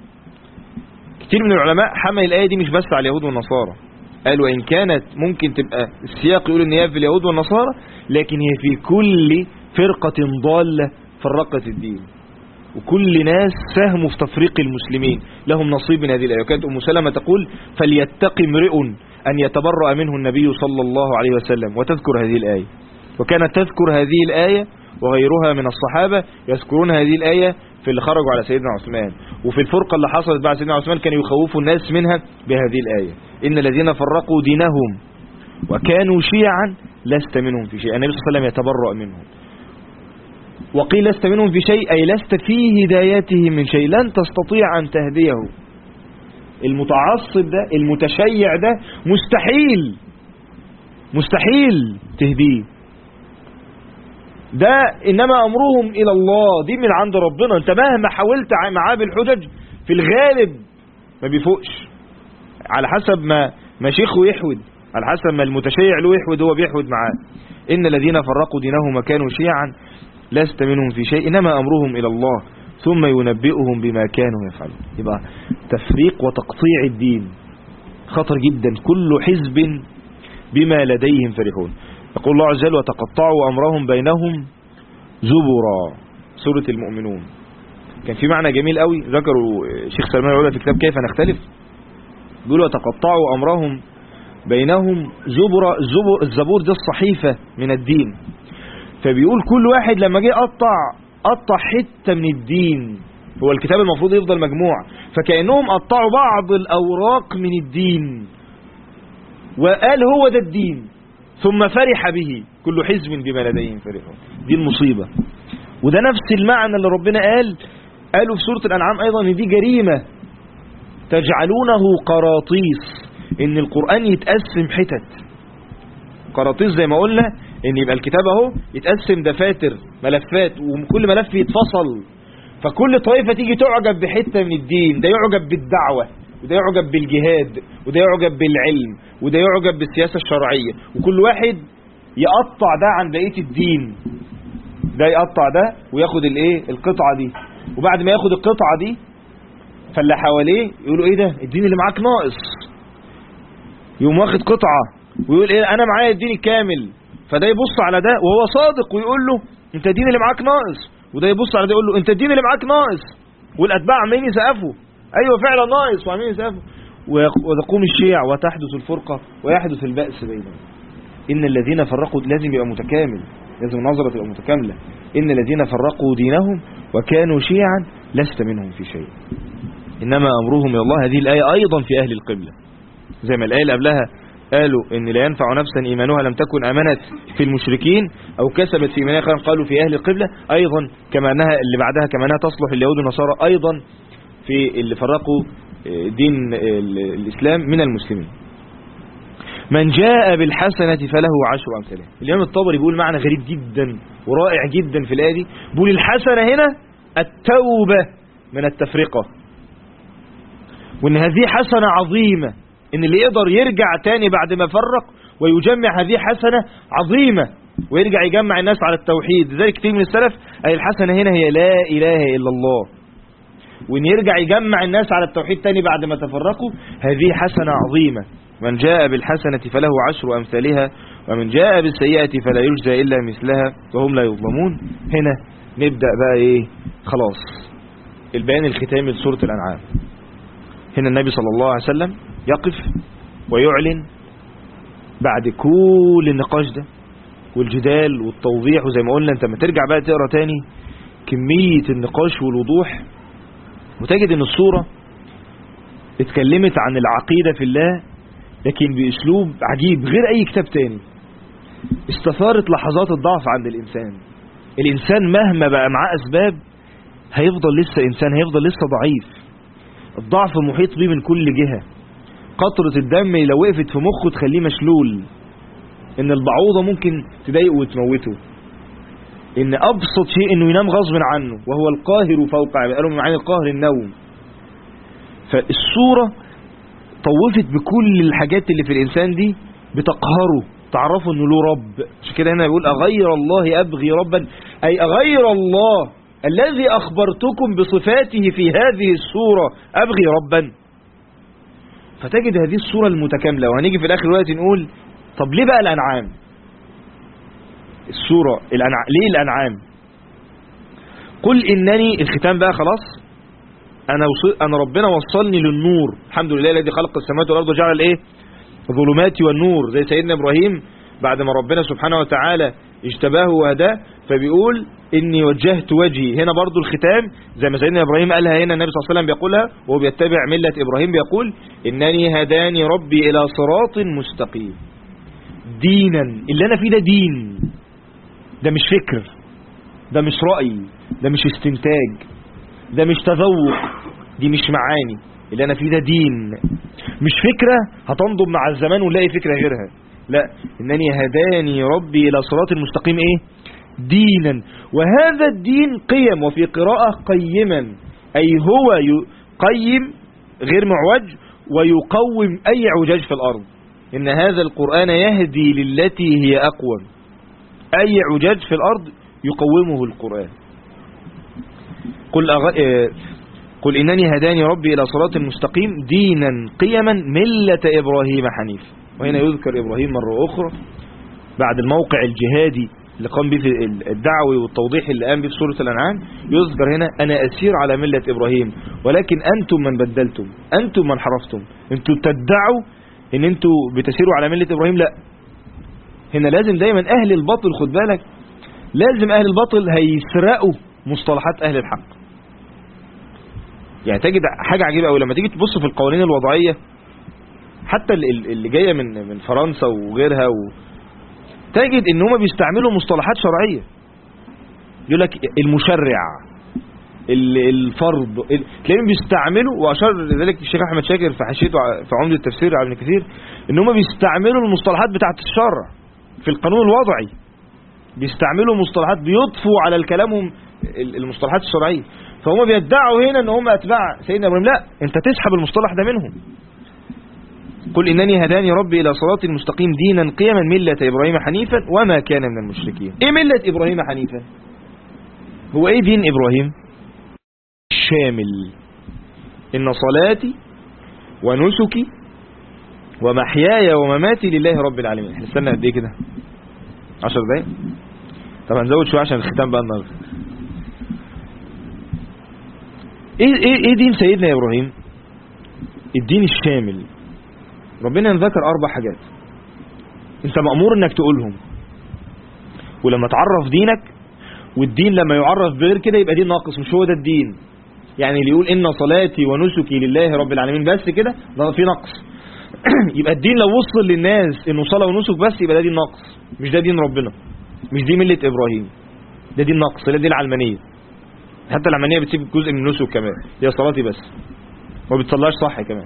A: كتير من العلماء حمل الآية دي مش بس على اليهود والنصارى، قال وإن كانت ممكن تبقى السياق يقول إن هي في اليهود والنصارى، لكن هي في كل فرقة ضالة فرقت الدين، وكل ناس ساهموا في تفريق المسلمين لهم نصيب من هذه الآية. وكانت أم سلمة تقول: فليتقي امرئ أن يتبرأ منه النبي صلى الله عليه وسلم، وتذكر هذه الآية. وكانت تذكر هذه الآية وغيرها من الصحابة يذكرون هذه الآية في اللي خرجوا على سيدنا عثمان، وفي الفرقة اللي حصلت بعد سيدنا عثمان كانوا يخوفوا الناس منها بهذه الآية: إن الذين فرقوا دينهم وكانوا شيعا لست منهم في شيء. النبي صلى الله عليه وسلم يتبرأ منهم. وقيل لست منهم في شيء، أي لست في هدايتهم من شيء، لن تستطيع أن تهديه. المتعصب ده، المتشيع ده، مستحيل تهديه. ده إنما أمرهم إلى الله، دي من عند ربنا. أنت مهما حاولت معاه بالحجج في الغالب ما بيفوقش، على حسب ما شيخه يحود، على حسب ما المتشيع له يحود هو بيحود معاه. إن الذين فرقوا دينهم وكانوا شيعا لست منهم في شيء إنما أمرهم إلى الله ثم ينبئهم بما كانوا يفعلون. يبقى تفريق وتقطيع الدين خطر جدا. كل حزب بما لديهم فرحون. يقول الله عز وجل: وتقطعوا أمرهم بينهم زبرا. سورة المؤمنون. كان في معنى جميل قوي ذكروا الشيخ سلمان العودة في كتاب كيف نختلف، بيقولوا: وتقطعوا أمرهم بينهم زبرا. الزبور دي الصحيفة من الدين. فبيقول كل واحد لما جه قطع حتة من الدين. هو الكتاب المفروض يفضل مجموع، فكأنهم قطعوا بعض الأوراق من الدين وقال هو ده الدين، ثم فرح به. كل حزب بما لديهم فرحون. دي المصيبة. وده نفس المعنى اللي ربنا قالوا في سورة الأنعام أيضا، ان دي جريمة تجعلونه قراطيس، ان القرآن يتقسم حتت. قراطيس زي ما قلنا ان يبقى الكتاب اهو يتقسم دفاتر ملفات، وكل ملف يتفصل، فكل طائفة تيجي تعجب بحتة من الدين. ده يعجب بالدعوة، وده يعجب بالجهاد، وده يعجب بالعلم، وده يعجب بالسياسة الشرعية، وكل واحد يقطع ده عن بقية الدين. ده يقطع ده وياخد القطعة دي، وبعد ما ياخد القطعة دي فاللي حواليه يقولوا ايه ده الدين اللي معاك ناقص، يقوم واخد قطعة ويقول ايه انا معايا الدين الكامل. فده يبص على ده وهو صادق ويقول له انت الدين اللي معاك ناقص، وده يبص على ده يقول له انت الدين اللي معاك ناقص، والاتباع عمالين يسقفوا ايوه فعلا ناقص، وعمالين يسقفوا. وتقوم الشيع وتحدث الفرقة ويحدث البأس بينهم. إن الذين فرقوا لازم يبقى متكامل، لازم النظرة تبقى متكاملة. إن الذين فرقوا دينهم وكانوا شيعا لست منهم في شيء إنما أمرهم إلى الله. هذه الآية أيضا في أهل القبلة، زي ما الآية اللي قبلها قالوا إن لا ينفع نفسا إيمانها لم تكن آمنت في المشركين أو كسبت في إيمانها خيرا، قالوا في أهل القبلة. أيضا كما أنها اللي بعدها كما أنها تصلح اليهود والنصارى أيضا في اللي فرقوا دين الإسلام من المسلمين. من جاء بالحسنة فله 10 أمثالها. الإمام الطبري بيقول معنى غريب جدا ورائع جدا في الآية دي، بيقول الحسنة هنا التوبة من التفرقة، وإن هذه حسنة عظيمة، إن اللي يقدر يرجع تاني بعد ما فرق ويجمع هذه حسنة عظيمة ويرجع يجمع الناس على التوحيد. لذلك كتير من السلف أي الحسنة هنا هي لا إله إلا الله، وإن يرجع يجمع الناس على التوحيد تاني بعد ما تفرقوا، هذه حسنة عظيمة. من جاء بالحسنة فله 10 أمثالها ومن جاء بالسيئة فلا يجزى إلا مثلها وهم لا يظلمون. هنا نبدأ بقى إيه؟ خلاص البيان الختامي لسورة الأنعام. هنا النبي صلى الله عليه وسلم يقف ويعلن بعد كل النقاش ده والجدال والتوضيح، وزي ما قلنا انت ما ترجع بقى تقرأ تاني كمية النقاش والوضوح، وتجد ان الصورة اتكلمت عن العقيدة في الله لكن بأسلوب عجيب غير اي كتاب تاني. استثارت لحظات الضعف عند الانسان. الانسان مهما بقى معاه اسباب هيفضل لسه انسان، هيفضل لسه ضعيف. الضعف محيط بيه من كل جهة. قطرة الدم لو وقفت في مخه تخليه مشلول. ان البعوضة ممكن تضايقه وتموته. ان ابسط شيء انه ينام غصب عنه وهو القاهر فوق عباده، قالوا من معاني القهر النوم. فالصورة طوفت بكل الحاجات اللي في الانسان دي بتقهره، تعرفوا انه له رب. مش كده هنا يقول اغير الله ابغي ربا، اي اغير الله الذي اخبرتكم بصفاته في هذه السورة ابغي ربا. فتجد هذه الصورة المتكاملة. وهنيجي في الاخر دلوقتي نقول طب ليه بقى الانعام؟ السورة ليه الانعام؟ قل انني، الختام بقى خلاص، انا ربنا وصلني للنور. الحمد لله الذي خلق السماوات والارض وجعل الايه؟ الظلمات والنور. زي سيدنا ابراهيم بعد ما ربنا سبحانه وتعالى اجتباه وهداه فبيقول اني وجهت وجهي. هنا برضو الختام زي ما سيدنا ابراهيم قالها، هنا النبي صلى الله عليه وسلم بيقولها وهو بيتبع ملة ابراهيم، بيقول انني هداني ربي الى صراط مستقيم دينا. اللي انا فيه ده دين، ده مش فكر، ده مش رأي، ده مش استنتاج، ده مش تذوق، دي مش معاني. اللي انا فيه ده دين، مش فكرة هتنضب مع الزمان ونلاقي فكرة غيرها. لا، انني هداني ربي الى صراط مستقيم ايه؟ دينا. وهذا الدين قيم، وفي قراءة قيما، اي هو قيم غير معوج ويقوم اي اعوجاج في الارض. ان هذا القرآن يهدي للتي هي اقوم. اي اعوجاج في الارض يقومه القرآن. قل إنني هداني ربي إلى صراط مستقيم دينا قيما ملة إبراهيم حنيف. وهنا يذكر إبراهيم مرة أخرى بعد الموقع الجهادي اللي قام به في الدعوة والتوضيح اللي قام به في سورة الأنعام. يذكر هنا أنا أسير على ملة إبراهيم ولكن أنتم من بدلتم، أنتم من حرفتم. أنتم تدعوا إن أنتم بتسيروا على ملة إبراهيم. لا، هنا لازم دايما أهل الباطل، خد بالك، لازم أهل الباطل هيسرقوا مصطلحات أهل الحق. يعني تجد حاجة عجيبة أوي لما تيجي تبص في القوانين الوضعية حتى اللي جاية من فرنسا وغيرها تجد ان هم بيستعملوا مصطلحات شرعية. يقول لك المشرع، الفرض، تلاقيهم بيستعملوا. واشار لذلك الشيخ احمد شاكر في حاشيته في عمدة التفسير على ابن كثير ان هم بيستعملوا المصطلحات بتاعت الشرع في القانون الوضعي. بيستعملوا مصطلحات بيضفوا على الكلامهم المصطلحات الشرعية. فهم بيدعوا هنا ان هم اتباع سيدنا ابراهيم. لا، انت تسحب المصطلح ده منهم. قل انني هداني ربي الى صراط مستقيم دينا قيما ملة ابراهيم حنيفا وما كان من المشركين. ايه ملة ابراهيم حنيفا؟ هو ايه دين ابراهيم؟ شامل. ان صلاتي ونسكي ومحياي ومماتي لله رب العالمين. احنا استنى قد ايه كده؟ 10 دقايق. طب هنزود شويه عشان الختام بقى النهارده. ايه دين سيدنا ابراهيم؟ الدين الشامل. ربنا ذكر 4 حاجات انت مأمور انك تقولهم، ولما تعرف دينك، والدين لما يعرف بغير كده يبقى دين ناقص، مش هو ده الدين. يعني اللي يقول ان صلاتي ونسكي لله رب العالمين بس كده ده في نقص. يبقى الدين لو وصل للناس انه صلاة ونسك بس يبقى ده دين ناقص، مش ده دين ربنا، مش دي ملة ابراهيم، ده دين ناقص، ده دين العلمانية. حتى العلمانية بتسيب جزء من النسك كمان، هي صلاتي بس وما بتصلاش صح كمان.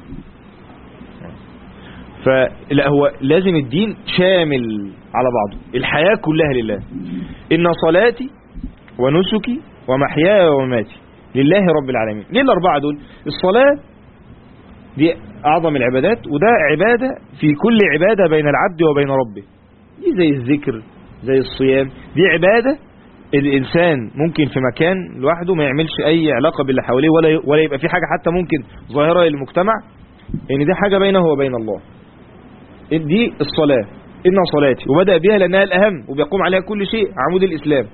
A: فلا، هو لازم الدين شامل على بعضه، الحياة كلها لله. إن صلاتي ونسكي ومحياي ومماتي لله رب العالمين. ليه ال4 دول؟ الصلاة دي أعظم العبادات، وده عبادة في كل عبادة بين العبد وبين ربه، دي زي الذكر زي الصيام، دي عبادة الإنسان ممكن في مكان لوحده ما يعملش أي علاقة باللي حواليه، ولا يبقى في حاجة حتى ممكن ظاهرة للمجتمع، إن دي حاجة بينه وبين الله. دي الصلاة، إن صلاتي، وبدأ بها لأنها الأهم وبيقوم عليها كل شيء، عمود الإسلام.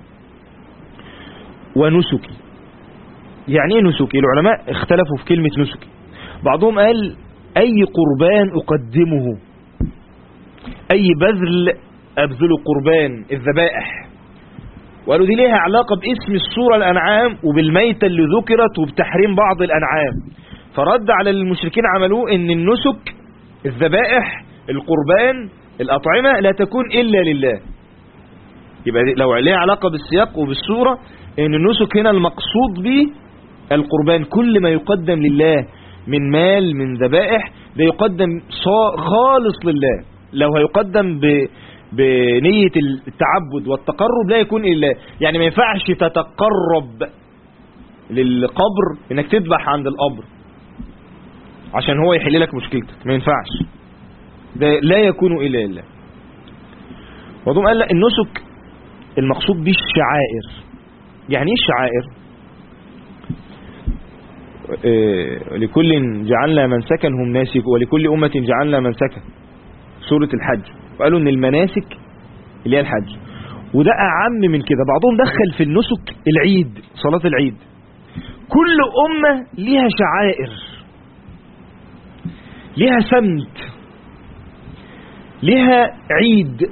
A: ونسكي، يعني إيه نسكي؟ العلماء اختلفوا في كلمة نسكي. بعضهم قال أي قربان أقدمه، أي بذل أبذل قربان، الذبائح. وقالوا دي ليها علاقة باسم السورة الأنعام وبالميتة اللي ذكرت وبتحريم بعض الأنعام. فرد على المشركين عملوه إن النسك، الذبائح، القربان، الأطعمة لا تكون إلا لله. يبقى لو ليها علاقة بالسياق وبالسورة، إن النسك هنا المقصود به القربان، كل ما يقدم لله من مال من ذبائح ده يقدم خالص لله. لو هيقدم بنية التعبد والتقرب لا يكون إلا، يعني ما ينفعش تتقرب للقبر إنك تذبح عند القبر عشان هو يحل لك مشكلتك، ما ينفعش، ده لا يكون إلا لله. وضم قال لا، النسك المقصود به الشعائر. يعني ايه الشعائر؟ لكل جعلنا منسكا هم ناسك ولكل أمة جعلنا منسكا، سورة الحج. وقالوا ان المناسك اللي هي الحج، وده أعم من كده. بعضهم دخل في النسك العيد، صلاة العيد. كل أمة ليها شعائر، ليها سمت، ليها عيد،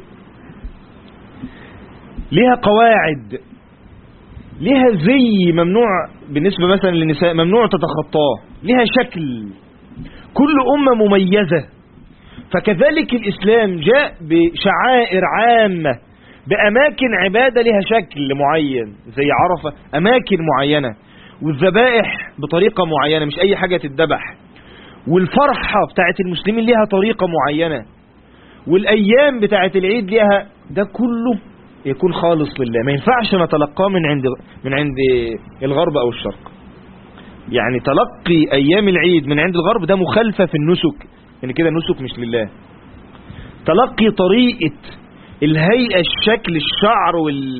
A: ليها قواعد، ليها زي ممنوع بالنسبة مثلا للنساء، ممنوع تتخطاه، ليها شكل، كل أمة مميزة. فكذلك الإسلام جاء بشعائر عامة، بأماكن عبادة لها شكل معين زي عرفة، أماكن معينة، والذبائح بطريقة معينة، مش أي حاجة تتذبح، والفرحة بتاعت المسلمين لها طريقة معينة، والأيام بتاعت العيد لها، ده كله يكون خالص لله. ما ينفعش نتلقاه من عند الغرب أو الشرق. يعني تلقي أيام العيد من عند الغرب ده مخالفة في النسك، يعني كده النسك مش لله. تلقي طريقة الهيئة، الشكل، الشعر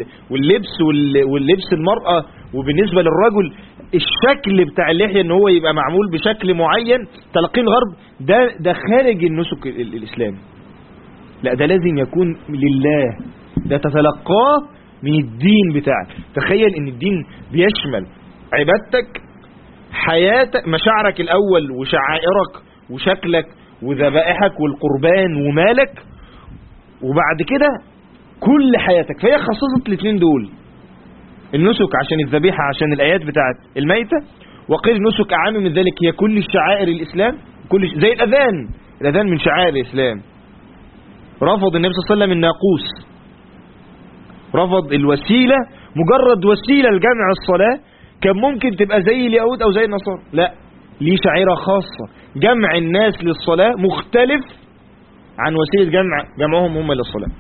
A: واللبس المرأة، وبالنسبة للرجل الشكل بتاع اللحية ان هو يبقى معمول بشكل معين، تلقي الغرب ده خارج النسك الإسلامي. لا، ده لازم يكون لله، ده تتلقاه من الدين بتاعك. تخيل ان الدين بيشمل عبادتك، حياتك، مشاعرك الأول وشعائرك وشكلك وذبائحك والقربان ومالك، وبعد كده كل حياتك. فهي خصصت الاثنين دول، النسك عشان الذبيحة عشان الآيات بتاعت الميتة، وقيل النسك أعم من ذلك هي كل الشعائر الإسلام، زي الأذان من شعائر الإسلام. رفض النبي صلى الله عليه وسلم الناقوس، رفض الوسيلة، مجرد وسيلة لجمع الصلاة كان ممكن تبقى زي اليهود أو زي النصارى، لا، ليه شعيرة خاصة. جمع الناس للصلاة مختلف عن وسيلة جمعهم هم للصلاة.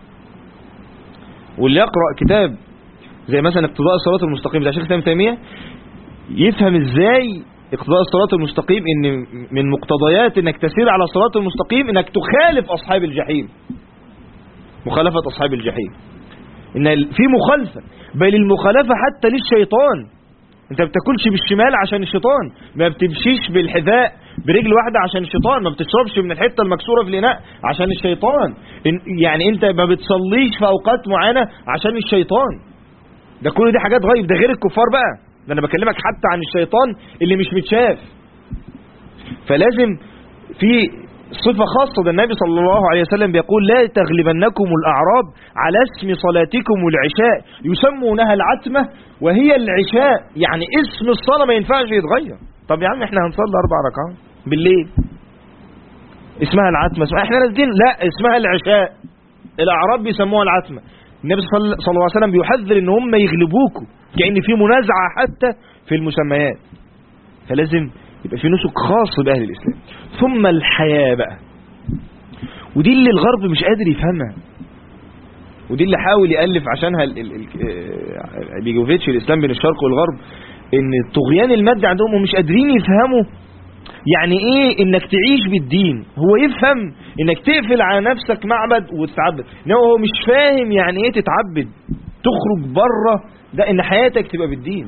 A: واللي يقرأ كتاب زي مثلا اقتضاء الصراط المستقيم بتاع شيخ الإسلام تيمية يفهم ازاي اقتضاء الصراط المستقيم ان من مقتضيات انك تسير على الصراط المستقيم انك تخالف اصحاب الجحيم، مخالفة اصحاب الجحيم، ان في مخالفة، بل المخالفة حتى للشيطان. انت ما بتاكلش بالشمال عشان الشيطان، ما بتمشيش بالحذاء برجل واحدة عشان الشيطان، ما بتشربش من الحتة المكسورة في الإناء عشان الشيطان، يعني انت ما بتصليش في اوقات معينة عشان الشيطان. ده كل دي حاجات غيب، ده غير الكفار بقى، ده انا بكلمك حتى عن الشيطان اللي مش متشاف. فلازم في صفة خاصة، ده النبي صلى الله عليه وسلم بيقول لا تغلبنكم الأعراب على اسم صلاتكم العشاء يسمونها العتمة وهي العشاء، يعني اسم الصلاة ما ينفعش يتغير. طب يا عم احنا هنصلي 4 ركعات بالليل اسمها العتمة، احنا نازلين لا اسمها العشاء، الأعراب بيسموها العتمة. النبي صلى الله عليه وسلم بيحذر ان هم يغلبوكم، كأن في منازعة حتى في المسميات، فلازم يبقى في نسك خاص بأهل الإسلام. ثم الحياة بقى، ودي اللي الغرب مش قادر يفهمها، ودي اللي حاول يألف عشانها بيجوفيتش الإسلام بين الشرق والغرب، ان الطغيان المادي عندهم ومش قادرين يفهموا يعني ايه انك تعيش بالدين. هو يفهم انك تقفل على نفسك معبد وتتعبد، انما هو مش فاهم يعني ايه تتعبد، تخرج بره ده ان حياتك تبقى بالدين.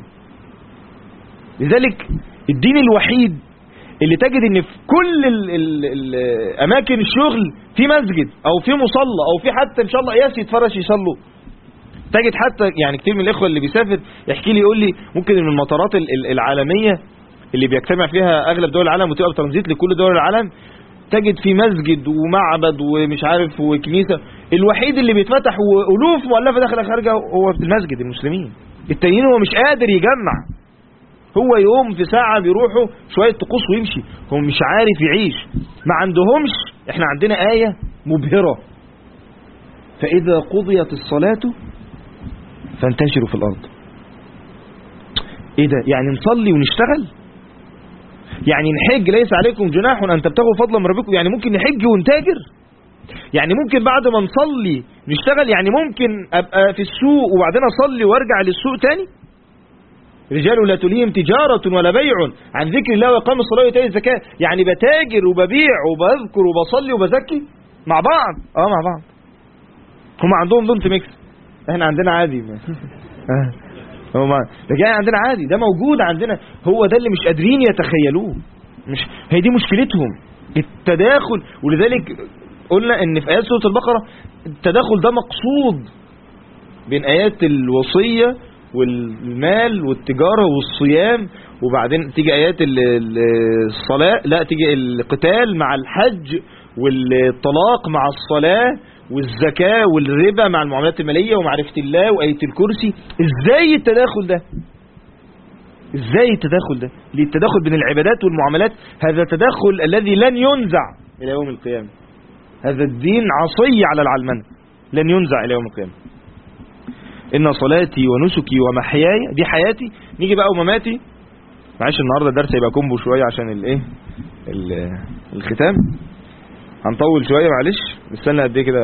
A: لذلك الدين الوحيد اللي تجد ان في كل اماكن الشغل في مسجد او في مصلى او في حتى ان شاء الله قياس يتفرش يصلوا. تجد حتى يعني كتير من الاخوه اللي بيسافر يحكي لي يقول لي ممكن من المطارات العالميه اللي بيجتمع فيها اغلب دول العالم وتبقى ترانزيت لكل دول العالم، تجد في مسجد ومعبد ومش عارف وكنيسه، الوحيد اللي بيتفتح والوف مؤلفه داخله خارجه هو المسجد المسلمين. التانيين هو مش قادر يجمع، هو يوم في ساعه بيروحوا شويه طقوس ويمشي، هو مش عارف يعيش. ما عندهمش. احنا عندنا ايه مبهره، فاذا قضيت الصلاه فانتشروا في الارض. ايه ده؟ يعني نصلي ونشتغل؟ يعني نحج ليس عليكم جناح ان تبتغوا فضلا من ربكم؟ يعني ممكن نحج ونتاجر؟ يعني ممكن بعد ما نصلي نشتغل؟ يعني ممكن ابقى في السوق وبعدين اصلي وارجع للسوق تاني؟ رجال لا تلهيهم تجارة ولا بيع عن ذكر الله وإقام الصلاة وإيتاء الزكاة. يعني بتاجر وببيع وبذكر وبصلي وبزكي مع بعض. مع بعض. هم عندهم دونت ميكس، احنا عندنا عادي. ده جاي عندنا عادي، ده موجود عندنا، هو ده اللي مش قادرين يتخيلوه. مش هي دي مشكلتهم، التداخل. ولذلك قلنا ان في آيات سورة البقرة التداخل ده مقصود بين آيات الوصية والمال والتجارة والصيام، وبعدين تيجي آيات الصلاة، لا تيجي القتال مع الحج والطلاق مع الصلاة والزكاة والربا مع المعاملات المالية ومعرفة الله وآية الكرسي. ازاي التداخل ده؟ ازاي التداخل ده؟ للتداخل بين العبادات والمعاملات، هذا التداخل الذي لن ينزع إلى يوم القيامة. هذا الدين عصي على العلمنة، لن ينزع إلى يوم القيامة. إن صلاتي ونسكي ومحياي، دي حياتي. نيجي بقى ومماتي. معلش النهاردة الدرس يبقى كومبو شوية عشان الايه الختام، هنطول شوية معلش، نستنى قد ايه كده،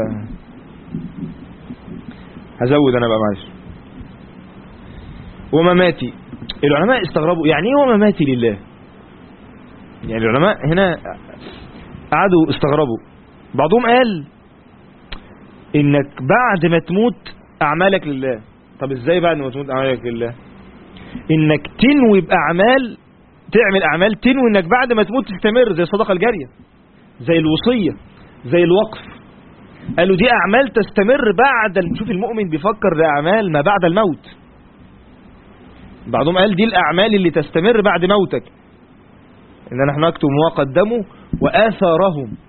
A: هزود انا بقى معلش. ومماتي، العلماء استغربوا يعني ايه ومماتي لله؟ يعني العلماء هنا قعدوا استغربوا. بعضهم قال انك بعد ما تموت اعمالك لله. طب ازاي بعد ما تموت اعمالك لله؟ انك تنوي باعمال، تعمل اعمال تنوي انك بعد ما تموت تستمر، زي الصدقة الجارية، زي الوصية، زي الوقف. قالوا دي اعمال تستمر بعد شوف المؤمن بيفكر ده اعمال ما بعد الموت. بعضهم قال دي الاعمال اللي تستمر بعد موتك، ان نحن نكتب ما قدموا واثارهم.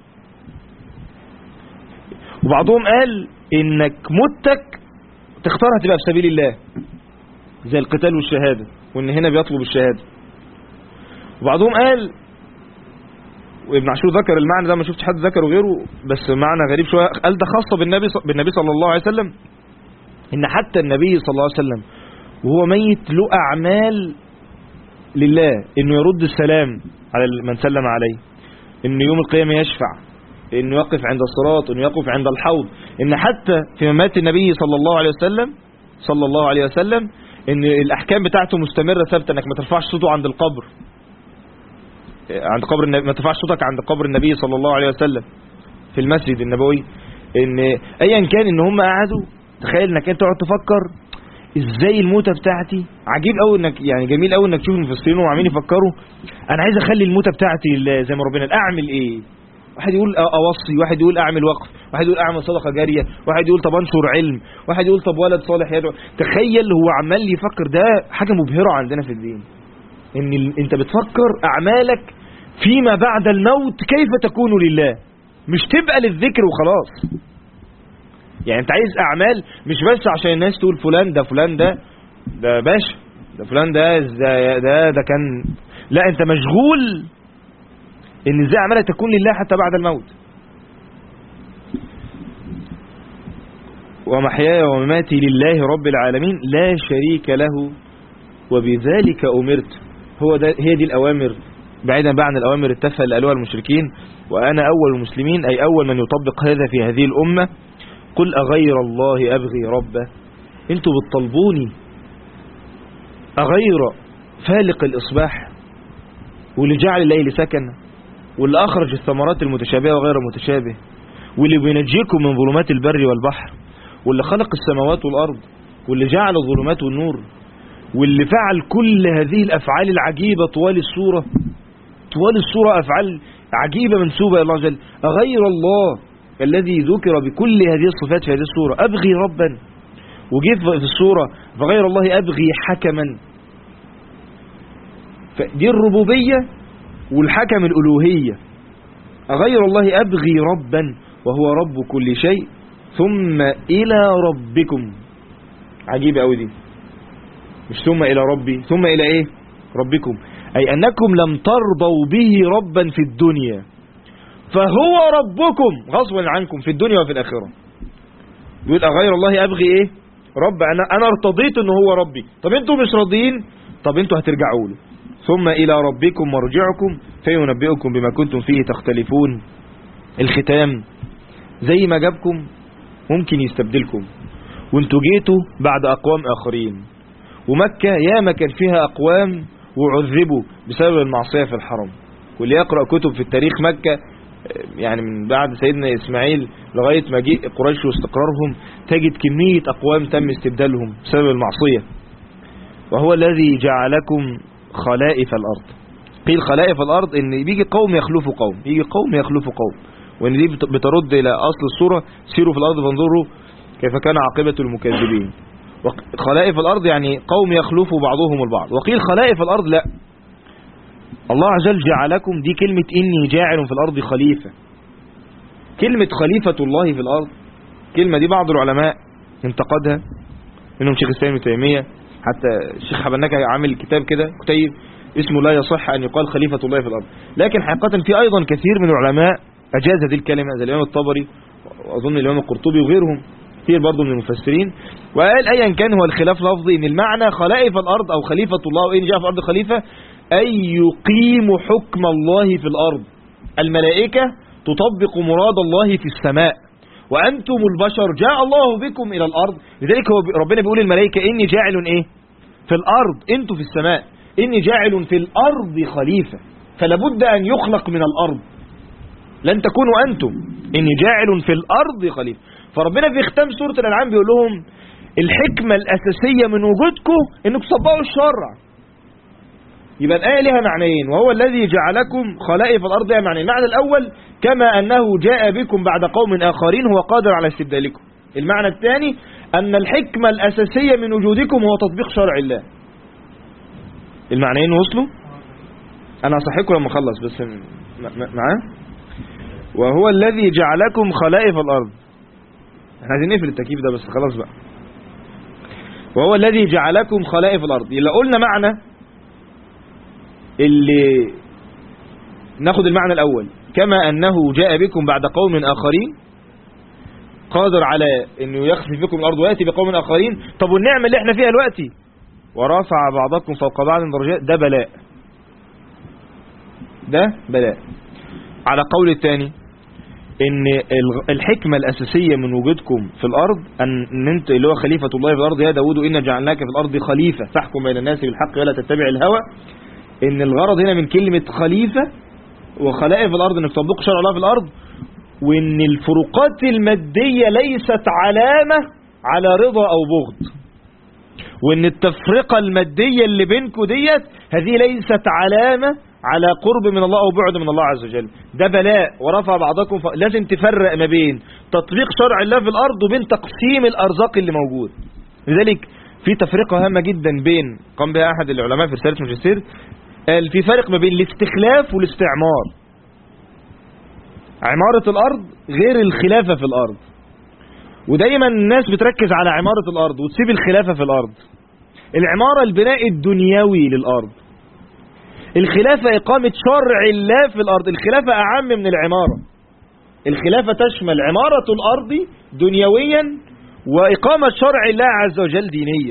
A: وبعضهم قال انك متك تختارها تبقى في سبيل الله، زي القتال والشهادة، وان هنا بيطلب الشهادة. وبعضهم قال، وابن عاشور ذكر المعنى ده، ما شفتش حد ذكره غيره بس معنى غريب شوية، قال ده خاصة بالنبي صلى الله عليه وسلم، ان حتى النبي صلى الله عليه وسلم وهو ميت له اعمال لله، انه يرد السلام على من سلم عليه، انه يوم القيامة يشفع، انه يقف عند الصراط، انه يقف عند الحوض، ان حتى في ممات النبي صلى الله عليه وسلم ان الاحكام بتاعته مستمرة ثابتة، انك ما ترفعش صوته عند القبر، ما ترفعش صوتك عند قبر النبي صلى الله عليه وسلم في المسجد النبوي. ان ايا كان ان هم قعدوا، تخيل انك انت تقعد تفكر ازاي الموتة بتاعتي. عجيب قوي انك يعني جميل قوي انك تشوف المفسرين وعاملين يفكروا انا عايز اخلي الموتة بتاعتي لله زي ما ربنا، اعمل ايه؟ واحد يقول اوصي، واحد يقول اعمل وقف، واحد يقول اعمل صدقة جارية، واحد يقول طب انشر علم، واحد يقول طب ولد صالح يدعو. تخيل هو عمال يفكر، ده حاجة مبهرة عندنا في الدين، ان انت بتفكر اعمالك فيما بعد الموت كيف تكون لله، مش تبقى للذكر وخلاص. يعني انت عايز اعمال مش بس عشان الناس تقول فلان ده فلان ده باشا، ده فلان ده كان، لا انت مشغول ان ازاي اعمالها تكون لله حتى بعد الموت. ومحياي ومماتي لله رب العالمين لا شريك له وبذلك أمرت. هي دي الأوامر، بعيدا بقى عن الأوامر التافهة اللي قالوها المشركين. وأنا أول المسلمين، أي أول من يطبق هذا في هذه الأمة. قل أغير الله أبغي ربا، انتوا بتطلبوني أغير فالق الإصباح واللي جعل الليل سكن واللي أخرج الثمرات المتشابهة وغير المتشابه واللي بينجيكم من ظلمات البر والبحر واللي خلق السماوات والأرض واللي جعل الظلمات والنور واللي فعل كل هذه الأفعال العجيبة طوال السورة أفعال عجيبة منسوبة إلى الله جل. أغير الله الذي ذكر بكل هذه الصفات في هذه السورة أبغي ربا، وجيت في السورة فغير الله أبغي حكما. فدي الربوبية والحكم الألوهية. أغير الله أبغي ربا وهو رب كل شيء ثم إلى ربكم. عجيبة أوي دي، مش ثم إلى ربي، ثم إلى إيه؟ ربكم، أي أنكم لم ترضوا به ربا في الدنيا فهو ربكم غصبا عنكم في الدنيا وفي الآخرة. يقول أغير الله أبغي إيه؟ رب، أنا ارتضيت أنه هو ربي. طب أنتوا مش راضيين، طب أنتوا هترجعوا له. ثم إلى ربكم مرجعكم فينبئكم بما كنتم فيه تختلفون. الختام زي ما جابكم ممكن يستبدلكم، وانتوا جيتوا بعد أقوام آخرين. ومكة ياما كان فيها أقوام وعذبوا بسبب المعصية في الحرم. واللي يقرأ كتب في التاريخ مكة يعني من بعد سيدنا إسماعيل لغاية مجيء قريش واستقرارهم تجد كمية أقوام تم استبدالهم بسبب المعصية. وهو الذي جعلكم خلائف الأرض. قيل خلائف الأرض إن بيجي قوم يخلفوا قوم، يجي قوم يخلفوا قوم، وإن دي بترد إلى أصل السورة سيروا في الأرض فانظروا كيف كان عاقبة المكذبين. خلائف الأرض يعني قوم يخلفوا بعضهم البعض. وقيل خلائف الأرض لا، الله عز وجل جعلكم، دي كلمة إني جاعل في الأرض خليفة. كلمة خليفة الله في الأرض كلمة دي بعض العلماء انتقدها، منهم شيخ الإسلام ابن تيمية، حتى الشيخ حبناك عامل كتاب كده كتيب اسمه لا يصح أن يقال خليفة الله في الأرض. لكن حقيقة في أيضا كثير من العلماء أجاز هذه الكلمة زي الإمام الطبري وأظن الإمام القرطبي وغيرهم كثير برضو من المفسرين. وقال أيا كان هو الخلاف لفظي إن المعنى خلائف الأرض أو خليفة الله، وإن جاء في الأرض خليفة أي يقيم حكم الله في الأرض. الملائكة تطبق مراد الله في السماء وأنتم البشر جاء الله بكم إلى الأرض. لذلك هو ربنا بيقول للملائكة إني جاعل إيه في الأرض، أنتم في السماء، إني جاعل في الأرض خليفة، فلابد أن يخلق من الأرض، لن تكونوا أنتم، إني جاعل في الأرض خليفة. فربنا في ختام سورة الأنعام بيقول لهم الحكمة الأساسية من وجودكم إنكم تصدقوا الشرع. يبقى الآية لها معنيين، وهو الذي جعلكم خلائف الأرض لها معنيين. المعنى الأول كما أنه جاء بكم بعد قوم آخرين هو قادر على استبدالكم. المعنى الثاني أن الحكمة الأساسية من وجودكم هو تطبيق شرع الله. المعنيين وصلوا؟ أنا هصحيكم لما أخلص بس معاه. وهو الذي جعلكم خلائف الأرض. احنا عايزين نقفل التكييف ده بس خلاص بقى. وهو الذي جعلكم خلائف الأرض. إلا قلنا معنى اللي ناخد المعنى الأول كما أنه جاء بكم بعد قوم آخرين قادر على أنه يخسف بكم الأرض ويأتي بقوم آخرين. طب والنعمة اللي احنا فيها دلوقتي ورافع بعضكم فوق بعض درجات، ده بلاء، ده بلاء. على قول الثاني ان الحكمة الأساسية من وجودكم في الأرض ان انت اللي هو خليفة الله في الأرض، يا داود إنا جعلناك في الأرض خليفة فاحكم بين الناس بالحق ولا تتبع الهوى. ان الغرض هنا من كلمة خليفة وخلائف الأرض انك تطبق شرع الله في الأرض، وان الفروقات المادية ليست علامة على رضا أو بغض، وان التفرقة المادية اللي بينكم ديت هذه ليست علامة على قرب من الله أو بعد من الله عز وجل. ده بلاء ورفع بعضكم لازم تفرق ما بين تطبيق شرع الله في الأرض وبين تقسيم الأرزاق اللي موجود. لذلك في تفرقة هامة جدا بين قام بها أحد العلماء في رسالة ماجستير قال في فرق ما بين الاستخلاف والاستعمار. عمارة الأرض غير الخلافة في الأرض، ودايما الناس بتركز على عمارة الأرض وتسيب الخلافة في الأرض. العمارة البناء الدنيوي للأرض، الخلافة إقامة شرع الله في الأرض. الخلافة أعم من العمارة. الخلافة تشمل عمارة الأرض دنيويا وإقامة شرع الله عز وجل دينيا.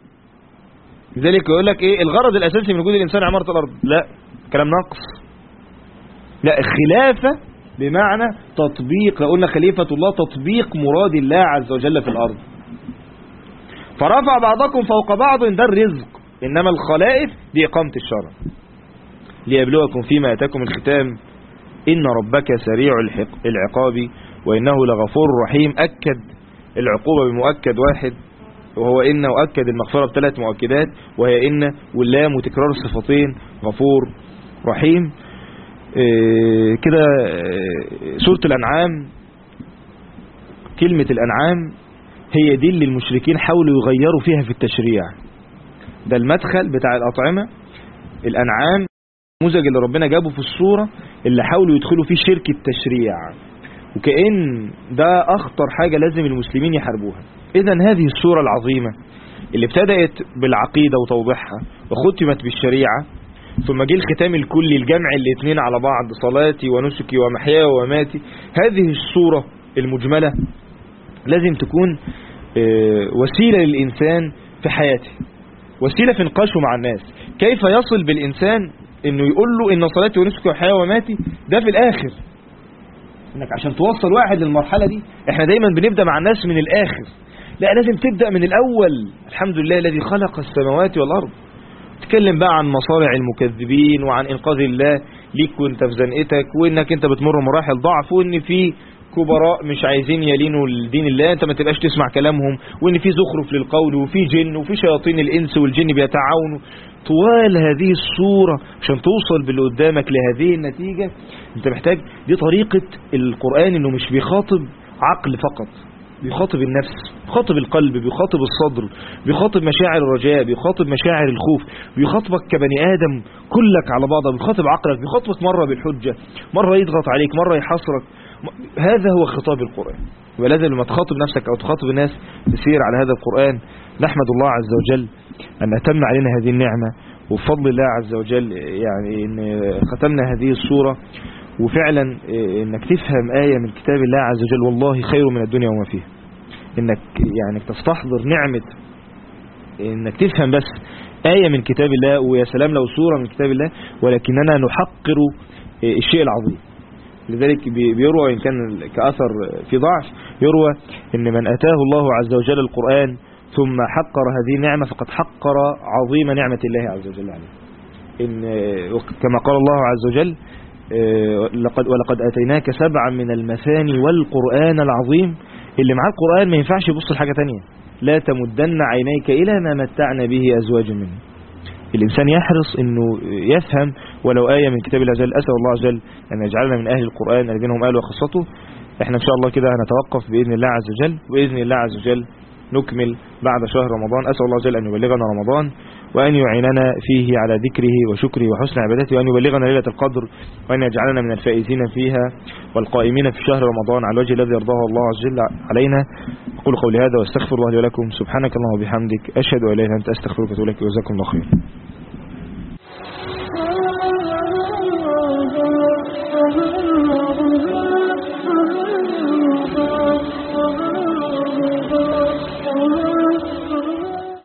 A: لذلك يقول لك إيه الغرض الأساسي من وجود الإنسان عمارة الأرض؟ لا، كلام نقص. لا، الخلافة بمعنى تطبيق، لو قلنا خليفة الله تطبيق مراد الله عز وجل في الأرض. فرفع بعضكم فوق بعض، ده الرزق، إنما الخلائف دي إقامة الشرع. ليبلوكم فيما أتاكم الختام إن ربك سريع العقاب وإنه لغفور رحيم. أكد العقوبة بمؤكد واحد وهو إن، وأكد المغفرة بثلاث مؤكدات وهي إن واللام وتكرار الصفتين غفور رحيم. كده سورة الأنعام، كلمة الأنعام هي دي اللي المشركين حاولوا يغيروا فيها في التشريع. ده المدخل بتاع الأطعمة. الأنعام نموذج اللي ربنا جابه في الصورة اللي حاولوا يدخلوا فيه شرك التشريع، وكأن ده أخطر حاجة لازم المسلمين يحاربوها. إذن هذه الصورة العظيمة اللي ابتدأت بالعقيدة وتوضيحها وختمت بالشريعة، ثم جه الختام الكلي الجمع الاثنين على بعض، صلاتي ونسكي ومحياي ومماتي. هذه الصورة المجملة لازم تكون وسيلة للإنسان في حياته، وسيلة في نقاشه مع الناس. كيف يصل بالإنسان انه يقول له ان صلاتي ونسكي وحياي ومماتي ده في الاخر. انك عشان توصل واحد للمرحلة دي، احنا دايما بنبدأ مع الناس من الاخر، لا لازم تبدأ من الاول. الحمد لله الذي خلق السماوات والارض. تتكلم بقى عن مصارع المكذبين وعن انقاذ الله ليك وانت في زنقتك، وانك انت بتمر مراحل ضعف، وان في كبراء مش عايزين يلينوا لدين الله انت ما تبقاش تسمع كلامهم، وان في زخرف للقول وفي جن وفي شياطين الانس والجن بيتعاونوا. طوال هذه الصورة عشان توصل باللي قدامك لهذه النتيجة انت محتاج، دي طريقة القرآن، انه مش بيخاطب عقل فقط، بيخاطب النفس، بيخاطب القلب، بيخاطب الصدر، بيخاطب مشاعر الرجاء، بيخاطب مشاعر الخوف، بيخاطبك كبني آدم كلك على بعضه، بيخاطب عقلك، بيخاطبك مرة بالحجة، مرة يضغط عليك، مرة يحصرك. هذا هو خطاب القرآن. ولازم لما تخاطب نفسك أو تخاطب الناس تسير على هذا القرآن. نحمد الله عز وجل أن أتم علينا هذه النعمة، وبفضل الله عز وجل يعني إن ختمنا هذه السورة. وفعلا إنك تفهم آية من كتاب الله عز وجل والله خير من الدنيا وما فيها. إنك يعني تستحضر نعمة إنك تفهم بس آية من كتاب الله، ويا سلام لو سورة من كتاب الله، ولكننا نحقر الشيء العظيم. لذلك بيروى إن كان كأثر في ضعف، يروى إن من أتاه الله عز وجل القرآن ثم حقر هذه النعمة فقد حقر عظيم نعمة الله عز وجل عليه. إن كما قال الله عز وجل ولقد أتيناك 7 من المثاني والقرآن العظيم. اللي معاه القرآن ما ينفعش يبص لحاجة تانية. لا تمدن عينيك إلى ما متعنا به أزواج منه. الإنسان يحرص أنه يفهم ولو آية من كتاب الله عز وجل. أسأل الله عز وجل أن يجعلنا من أهل القرآن الذين هم أهل وخاصته. احنا إن شاء الله كده هنتوقف بإذن الله عز وجل، وبإذن الله عز وجل نكمل بعد شهر رمضان. أسأل الله عز وجل أن يبلغنا رمضان وأن يعيننا فيه على ذكره وشكره وحسن عبادته، وأن يبلغنا ليلة القدر، وأن يجعلنا من الفائزين فيها والقائمين في شهر رمضان على الوجه الذي يرضاه الله عز وجل علينا. أقول قولي هذا واستغفر الله لي ولكم. سبحانك اللهم وبحمدك، أشهد أن لا إله إلا أنت، أستغفرك وأتوب إليك، وجزاكم الله خير.